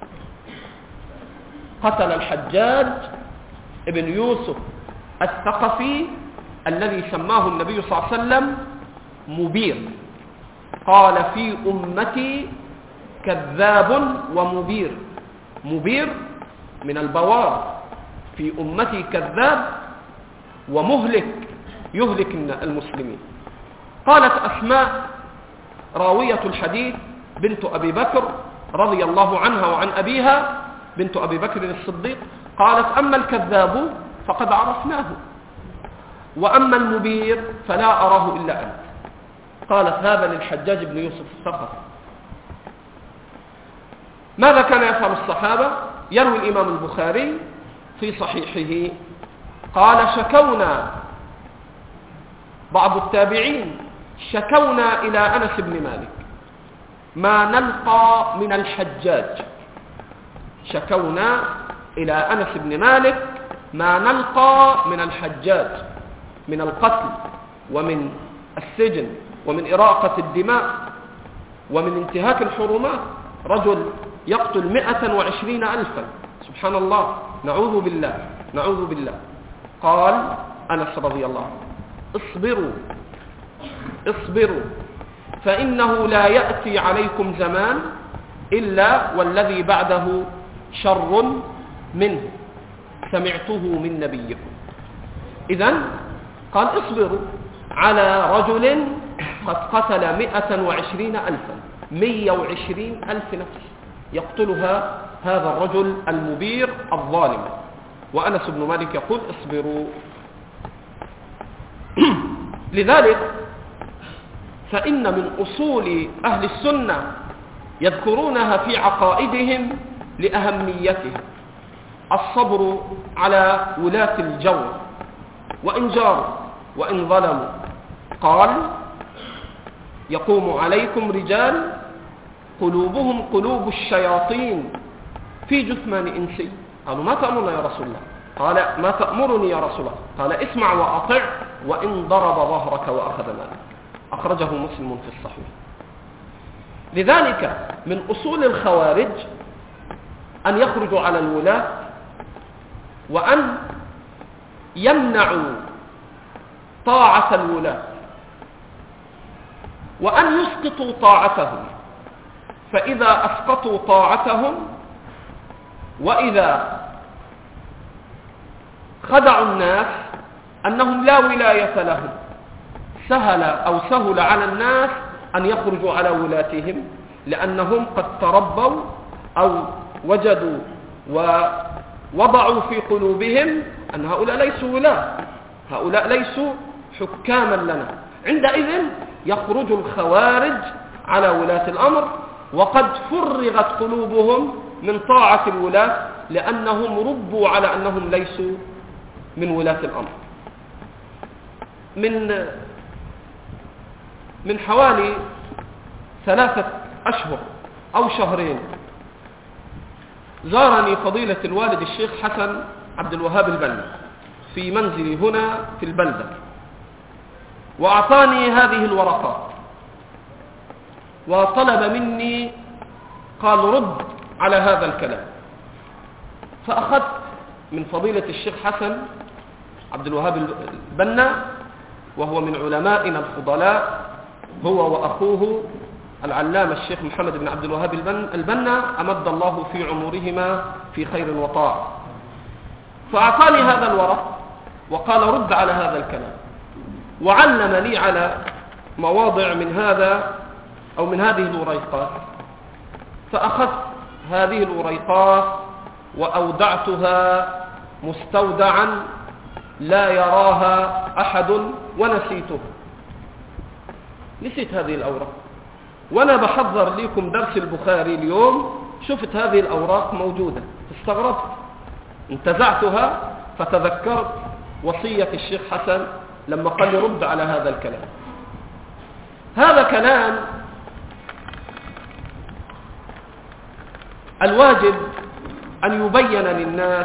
قتل الحجاج ابن يوسف الثقفي الذي سماه النبي صلى الله عليه وسلم مبير. قال: في أمتي كذاب ومبير. مبير من البوار، في أمتي كذاب ومهلك، يهلك المسلمين. قالت أسماء راوية الحديث بنت أبي بكر رضي الله عنها وعن أبيها، بنت أبي بكر الصديق، قالت: أما الكذاب فقد عرفناه، وأما المبير فلا أراه إلا أنت. قالت هذا للحجاج بن يوسف الثقفي. ماذا كان يفعل الصحابة؟ يروي الإمام البخاري في صحيحه قال: شكونا، بعض التابعين شكونا إلى أنس بن مالك ما نلقى من الحجاج. شكونا إلى أنس بن مالك ما نلقى من الحجاج من القتل ومن السجن ومن إراقة الدماء ومن انتهاك الحرمات. رجل يقتل 120,000، سبحان الله، نعوذ بالله نعوذ بالله. قال أنس رضي الله عنه: اصبروا اصبروا، فإنه لا يأتي عليكم زمان إلا والذي بعده شر منه، سمعته من نبيكم. إذن قال: اصبروا على رجل قد قتل 120,000، 120,000 نفس يقتلها هذا الرجل المبير الظالم. وأنس بن مالك يقول: اصبروا. لذلك فإن من أصول أهل السنة يذكرونها في عقائدهم لأهميتها الصبر على ولاة الجور وإن جاروا وإن ظلموا. قال: يقوم عليكم رجال قلوبهم قلوب الشياطين في جثمان إنسي. قالوا: ما تأمرنا يا رسول الله؟ قال: ما تأمرني يا رسول الله؟ قال: اسمع وأطع وإن ضرب ظهرك وأخذ مالك. أخرجه مسلم في الصحيح. لذلك من أصول الخوارج أن يخرجوا على الولاة وأن يمنعوا طاعة الولاة وأن يسقطوا طاعتهم. فإذا أسقطوا طاعتهم وإذا خدعوا الناس أنهم لا ولاية لهم، سهل على الناس أن يخرجوا على ولاتهم، لأنهم قد تربوا أو وجدوا ووضعوا في قلوبهم أن هؤلاء ليسوا ولاة، هؤلاء ليسوا حكاما لنا. عندئذ يخرج الخوارج على ولاة الأمر، وقد فرغت قلوبهم من طاعة الولاة لأنهم ربوا على أنهم ليسوا من ولاة الأمر. من حوالي 3 أشهر أو شهرين زارني فضيلة الوالد الشيخ حسن عبد الوهاب البنا في منزلي هنا في البلدة، وأعطاني هذه الورقات وطلب مني، قال رد على هذا الكلام. فأخذت من فضيلة الشيخ حسن عبد الوهاب البنا، وهو من علمائنا الفضلاء، هو وأخوه العلامة الشيخ محمد بن عبد الوهاب البنا، أمد الله في عمرهما في خير وطاعة. فأعطاني هذا الورق وقال رد على هذا الكلام، وعلم لي على مواضع من هذا أو من هذه الوريقات. فأخذت هذه الوريقات وأودعتها مستودعا لا يراها أحد، ونسيته، نسيت هذه الأوراق. وأنا بحضر لكم درس البخاري اليوم شفت هذه الأوراق موجودة، استغربت، انتزعتها فتذكرت وصية الشيخ حسن لما قال لي رد على هذا الكلام. هذا كلام الواجب أن يبين للناس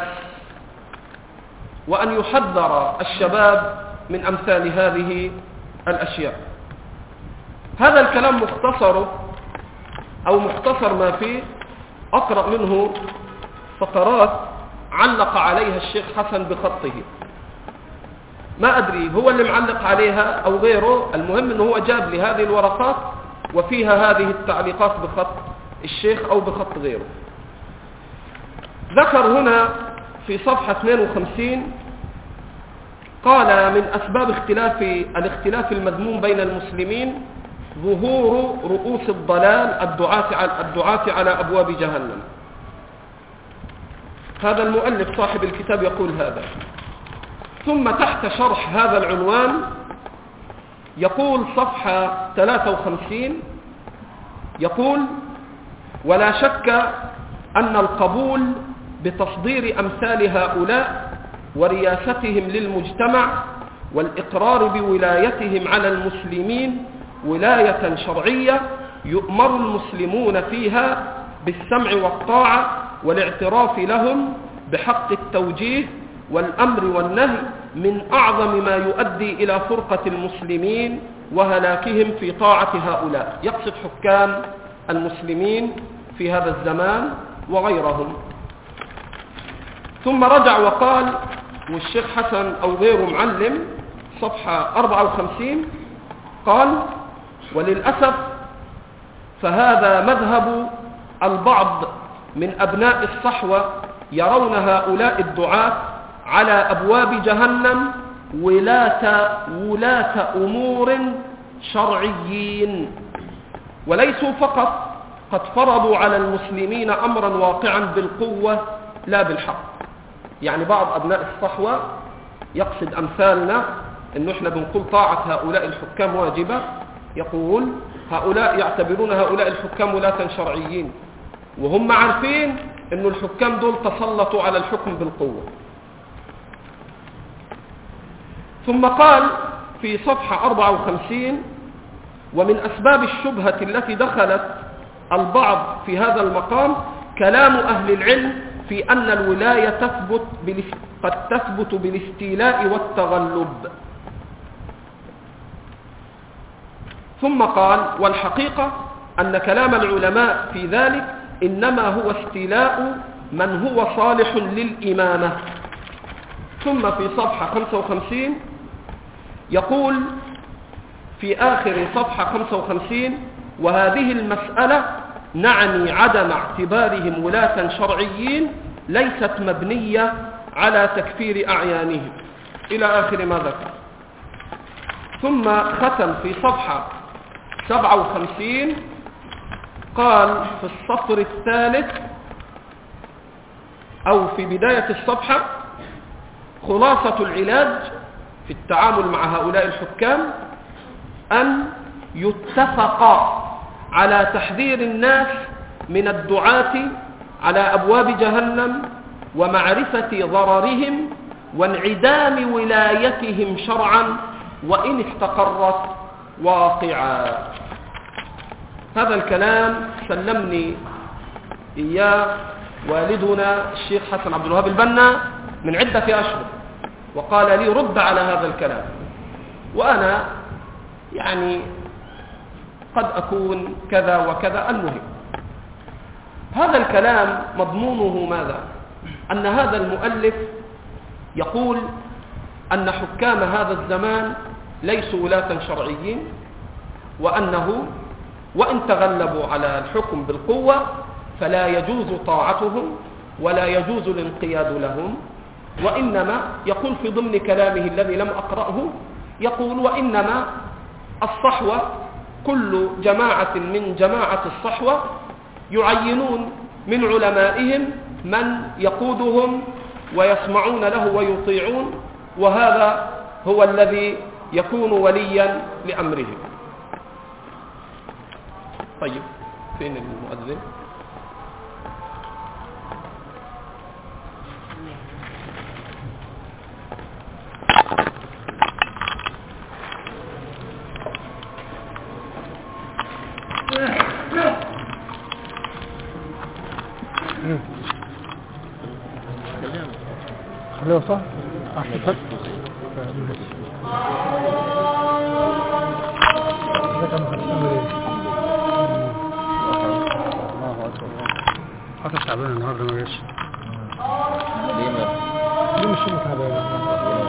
وأن يحذر الشباب من أمثال هذه الأشياء. هذا الكلام مختصر أو مختصر ما فيه، أقرأ منه فقرات علق عليها الشيخ حسن بخطه، ما أدري هو اللي معلق عليها أو غيره، المهم أنه هو جاب لي هذه الورقات وفيها هذه التعليقات بخط الشيخ أو بخط غيره. ذكر هنا في صفحة 52 قال من أسباب الاختلاف المذموم بين المسلمين ظهور رؤوس الضلال الدعاة على أبواب جهنم. هذا المؤلف صاحب الكتاب يقول هذا. ثم تحت شرح هذا العنوان يقول صفحة 53 يقول: ولا شك أن القبول بتصدير أمثال هؤلاء ورياستهم للمجتمع والإقرار بولايتهم على المسلمين ولاية شرعية يؤمر المسلمون فيها بالسمع والطاعة والاعتراف لهم بحق التوجيه والأمر والنهي من أعظم ما يؤدي إلى فرقة المسلمين وهلاكهم في طاعة هؤلاء. يقصد حكام المسلمين في هذا الزمان وغيرهم. ثم رجع وقال، والشيخ حسن أو غيره معلم، صفحة 54 قال: وللأسف فهذا مذهب البعض من أبناء الصحوة، يرون هؤلاء الدعاة على أبواب جهنم ولاة أمور شرعيين، وليسوا فقط قد فرضوا على المسلمين أمرا واقعا بالقوة لا بالحق. يعني بعض أبناء الصحوة يقصد أمثالنا إنه إحنا بنقول طاعة هؤلاء الحكام واجبة، يقول هؤلاء يعتبرون هؤلاء الحكام ولاة شرعيين، وهم عارفين إنه الحكام دول تسلطوا على الحكم بالقوة. ثم قال في صفحة 54: ومن أسباب الشبهة التي دخلت البعض في هذا المقام كلام أهل العلم في أن الولاية قد تثبت بالاستيلاء والتغلب. ثم قال: والحقيقة أن كلام العلماء في ذلك إنما هو استيلاء من هو صالح للإمامة. ثم في صفحة 55 يقول في آخر صفحة 55: وهذه المسألة نعني عدم اعتبارهم ولاة شرعيين ليست مبنية على تكفير أعيانهم، إلى آخر ما ذكر. ثم ختم في صفحة 57 قال في السطر الثالث أو في بداية الصفحة: خلاصة العلاج في التعامل مع هؤلاء الحكام أن يتفق على تحذير الناس من الدعاة على أبواب جهنم ومعرفة ضررهم وانعدام ولايتهم شرعا وإن استقرت واقعا. هذا الكلام سلمني إياه والدنا الشيخ حسن عبد الوهاب البنا من عدة أشهر، وقال لي رد على هذا الكلام، وأنا يعني قد أكون كذا وكذا. المهم هذا الكلام مضمونه ماذا؟ أن هذا المؤلف يقول أن حكام هذا الزمان ليسوا ولاة شرعيين، وأنه وإن تغلبوا على الحكم بالقوة فلا يجوز طاعتهم ولا يجوز الانقياد لهم، وإنما يقول في ضمن كلامه الذي لم أقرأه، يقول وإنما الصحوة كل جماعة من جماعة الصحوة يعينون من علمائهم من يقودهم ويسمعون له ويطيعون، وهذا هو الذي يكون وليا لأمرهم. طيب فين المؤذن؟ خليه صح؟ أحسن. حتى تعبان النهارده ما جاش. ليه مش تعبان؟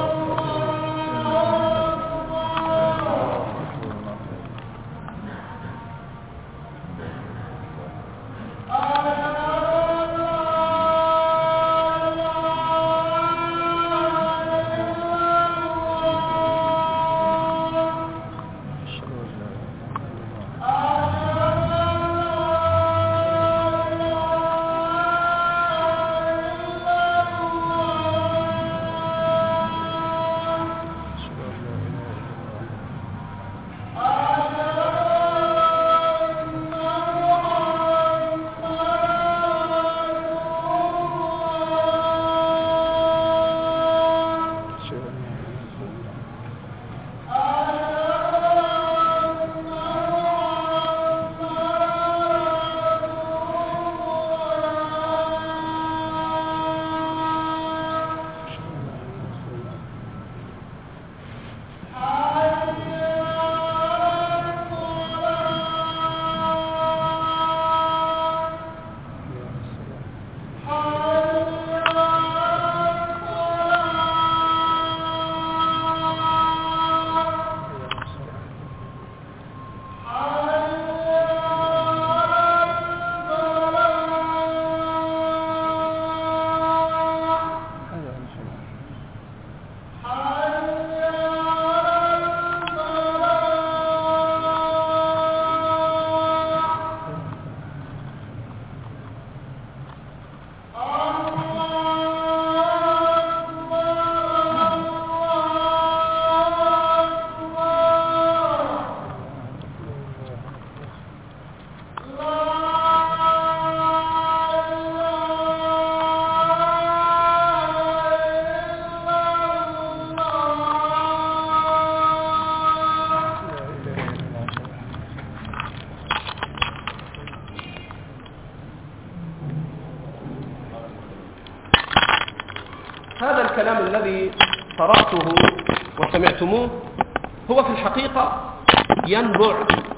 هذا الكلام الذي قرأته وسمعتموه هو في الحقيقة ينبع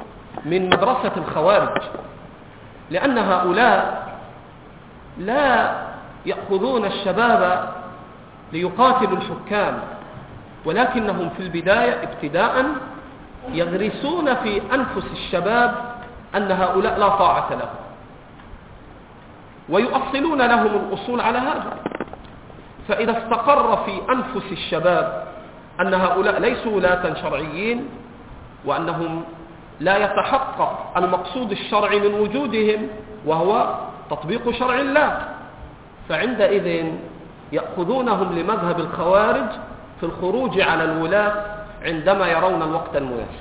من مدرسة الخوارج، لأن هؤلاء لا يأخذون الشباب ليقاتلوا الحكام، ولكنهم في البداية ابتداء يغرسون في أنفس الشباب أن هؤلاء لا طاعة لهم، ويؤصلون لهم الأصول على هذا. فإذا استقر في أنفس الشباب أن هؤلاء ليسوا ولاة شرعيين، وأنهم لا يتحقق المقصود الشرعي من وجودهم وهو تطبيق شرع الله، فعندئذ يأخذونهم لمذهب الخوارج في الخروج على الولاة عندما يرون الوقت الميسر.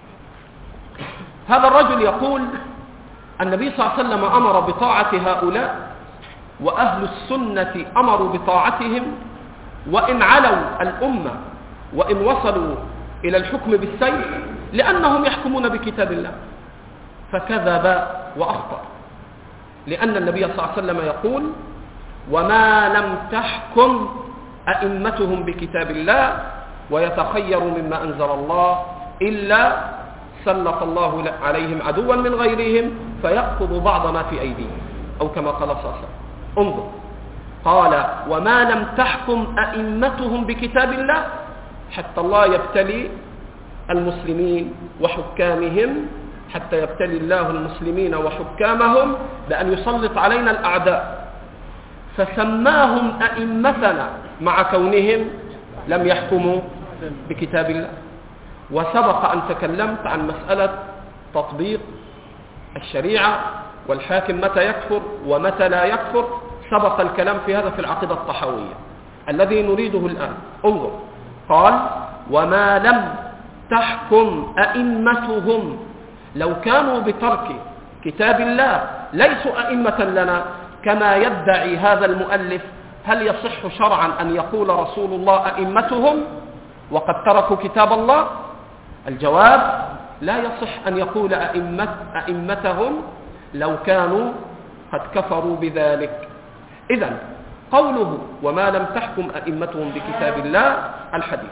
هذا الرجل يقول النبي صلى الله عليه وسلم أمر بطاعة هؤلاء، وأهل السنة أمروا بطاعتهم، وإن علوا الأمة وإن وصلوا إلى الحكم بالسيف لأنهم يحكمون بكتاب الله. فكذب وأخطأ، لأن النبي صلى الله عليه وسلم يقول وما لم تحكم أئمتهم بكتاب الله ويتخير مما أنزل الله إلا سلط الله عليهم عدوا من غيرهم فيأخذ بعض ما في أيديهم، أو كما قال صلى الله عليه وسلم. انظر، قال وما لم تحكم أئمتهم بكتاب الله، حتى الله يبتلي المسلمين وحكامهم، حتى يبتلي الله المسلمين وحكامهم بأن يسلط علينا الأعداء، فسماهم أئمتنا مع كونهم لم يحكموا بكتاب الله. وسبق أن تكلمت عن مسألة تطبيق الشريعة والحاكم متى يكفر ومتى لا يكفر، سبق الكلام في هذا في العقيدة الطحاوية الذي نريده الآن. انظر، قال وما لم تحكم أئمتهم، لو كانوا بترك كتاب الله ليسوا أئمة لنا كما يدعي هذا المؤلف، هل يصح شرعا أن يقول رسول الله أئمتهم وقد تركوا كتاب الله؟ الجواب لا يصح أن يقول أئمتهم لو كانوا قد كفروا بذلك. إذن قوله وما لم تحكم أئمتهم بكتاب الله الحديث.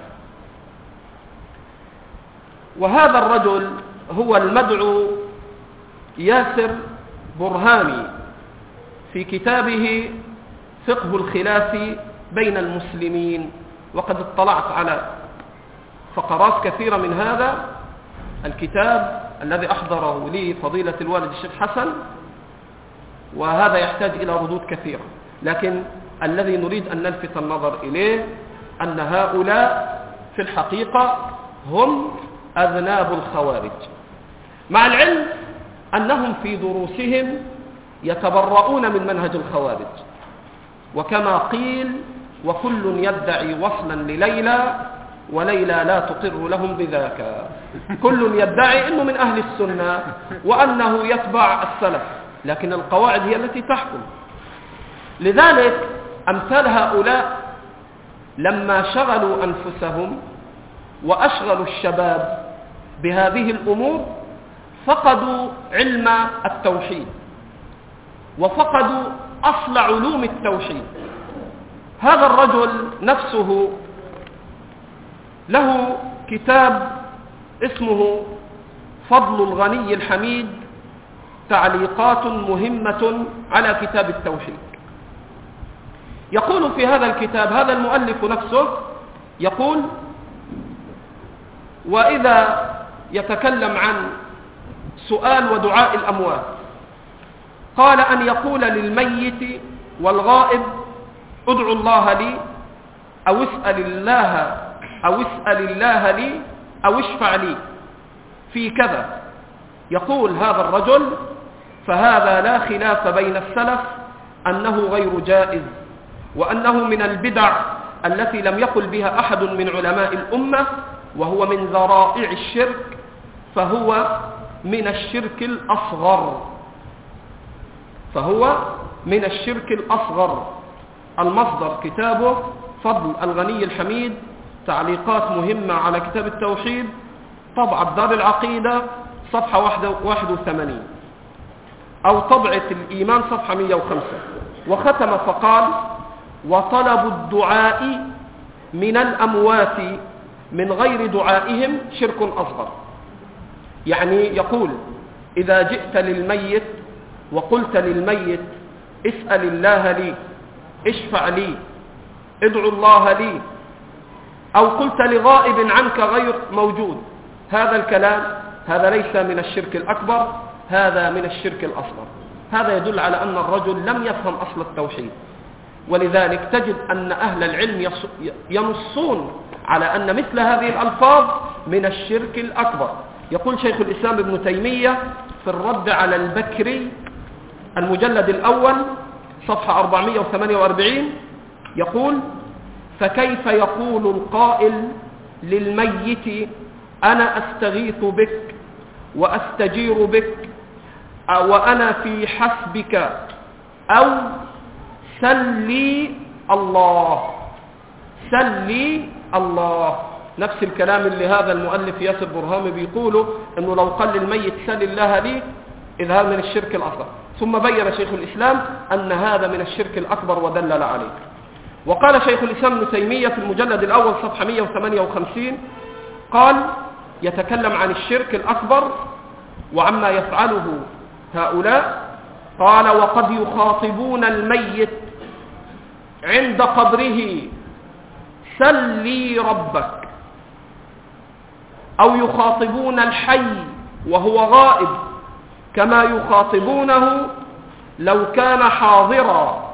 وهذا الرجل هو المدعو ياسر برهامي في كتابه فقه الخلاف بين المسلمين، وقد اطلعت على فقرات كثيرة من هذا الكتاب الذي أحضره لي فضيلة الوالد الشيخ حسن، وهذا يحتاج إلى ردود كثيرة، لكن الذي نريد أن نلفت النظر إليه أن هؤلاء في الحقيقة هم أذناب الخوارج، مع العلم أنهم في دروسهم يتبرؤون من منهج الخوارج، وكما قيل وكل يدعي وصلا لليلى وليلى لا تقر لهم بذاك. كل يدعي أنه من أهل السنة وأنه يتبع السلف، لكن القواعد هي التي تحكم. لذلك أمثال هؤلاء لما شغلوا أنفسهم وأشغلوا الشباب بهذه الأمور فقدوا علم التوحيد وفقدوا أصل علوم التوحيد. هذا الرجل نفسه له كتاب اسمه فضل الغني الحميد، تعليقات مهمة على كتاب التوحيد. يقول في هذا الكتاب، هذا المؤلف نفسه يقول وإذا يتكلم عن سؤال ودعاء الأموات قال أن يقول للميت والغائب ادعوا الله لي أو اسأل الله لي أو اشفع لي في كذا. يقول هذا الرجل فهذا لا خلاف بين السلف أنه غير جائز، وأنه من البدع التي لم يقل بها أحد من علماء الأمة، وهو من ذرائع الشرك، فهو من الشرك الأصغر، فهو من الشرك الأصغر. المصدر كتابه فضل الغني الحميد، تعليقات مهمة على كتاب التوحيد، طبعة دار العقيدة صفحة 81، أو طبعة الإيمان صفحة 105. وختم فقال وطلب الدعاء من الأموات من غير دعائهم شرك أصغر. يعني يقول إذا جئت للميت وقلت للميت اسأل الله لي، اشفع لي، ادعو الله لي، أو قلت لغائب عنك غير موجود، هذا الكلام هذا ليس من الشرك الأكبر، هذا من الشرك الأصغر. هذا يدل على أن الرجل لم يفهم أصل التوحيد، ولذلك تجد أن أهل العلم ينصون على أن مثل هذه الألفاظ من الشرك الأكبر. يقول شيخ الإسلام ابن تيمية في الرد على البكري المجلد الأول صفحة 448، يقول: فكيف يقول القائل للميت: أنا أستغيث بك وأستجير بك وأنا في حسبك، أو سلي الله، سلي الله. نفس الكلام اللي هذا المؤلف ياسر برهامي بيقوله، أنه لو قال للميت سل الله لي، إذ هذا من الشرك الأصغر. ثم بين شيخ الإسلام أن هذا من الشرك الأكبر ودلل عليه. وقال شيخ الإسلام ابن تيمية في المجلد الأول صفحة 158 قال يتكلم عن الشرك الأكبر وعما يفعله هؤلاء، قال: وقد يخاطبون الميت عند قبره: سلي ربك، أو يخاطبون الحي وهو غائب كما يخاطبونه لو كان حاضرا،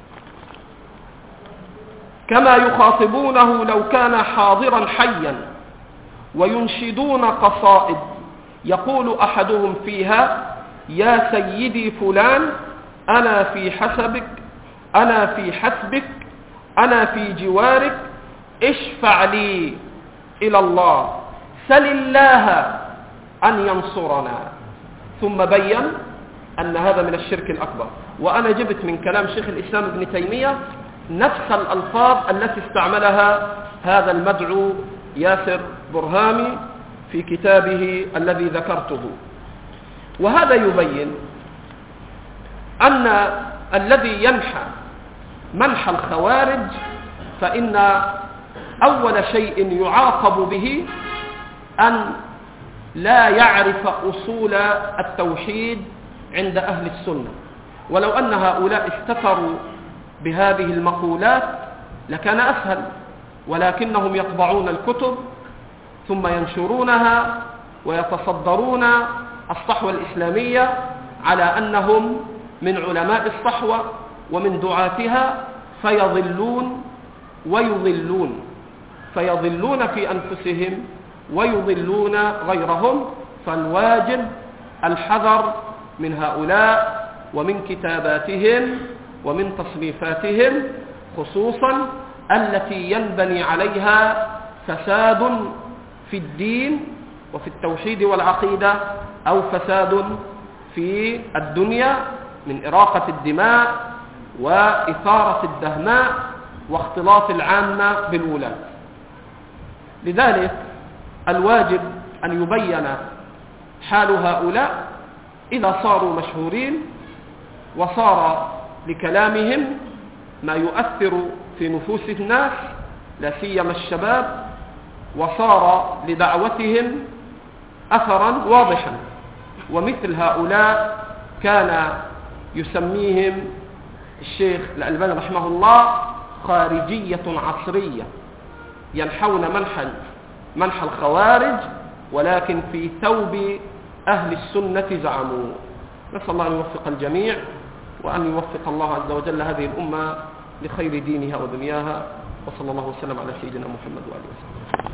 كما يخاطبونه لو كان حاضرا حيا، وينشدون قصائد يقول أحدهم فيها: يا سيدي فلان، أنا في حسبك، أنا في حسبك، أنا في جوارك، اشفع لي إلى الله، سل الله أن ينصرنا. ثم بين أن هذا من الشرك الأكبر. وأنا جبت من كلام شيخ الإسلام ابن تيمية نفس الألفاظ التي استعملها هذا المدعو ياسر برهامي في كتابه الذي ذكرته. وهذا يبين أن الذي ينحى منحى الخوارج فإن أول شيء يعاقب به أن لا يعرف أصول التوحيد عند أهل السنة. ولو أن هؤلاء استتروا بهذه المقولات لكان أسهل، ولكنهم يطبعون الكتب ثم ينشرونها ويتصدرون الصحوة الإسلامية على أنهم من علماء الصحوة ومن دعاتها، فيضلون ويضلون، فيضلون في أنفسهم ويضلون غيرهم. فالواجب الحذر من هؤلاء ومن كتاباتهم ومن تصنيفاتهم، خصوصا التي ينبني عليها فساد في الدين وفي التوحيد والعقيدة، أو فساد في الدنيا من إراقة الدماء وإثارة الدهماء واختلاط العامة بالولاة. لذلك الواجب أن يبين حال هؤلاء إذا صاروا مشهورين وصار لكلامهم ما يؤثر في نفوس الناس لا سيما الشباب، وصار لدعوتهم أثرا واضحا. ومثل هؤلاء كان يسميهم الشيخ الألباني رحمه الله خارجية عصرية، ينحون منحى الخوارج ولكن في ثوب أهل السنة زعموا. نسأل الله أن يوفق الجميع، وأن يوفق الله عز وجل هذه الأمة لخير دينها ودنياها. وصلى الله وسلم على سيدنا محمد وآله وسلم.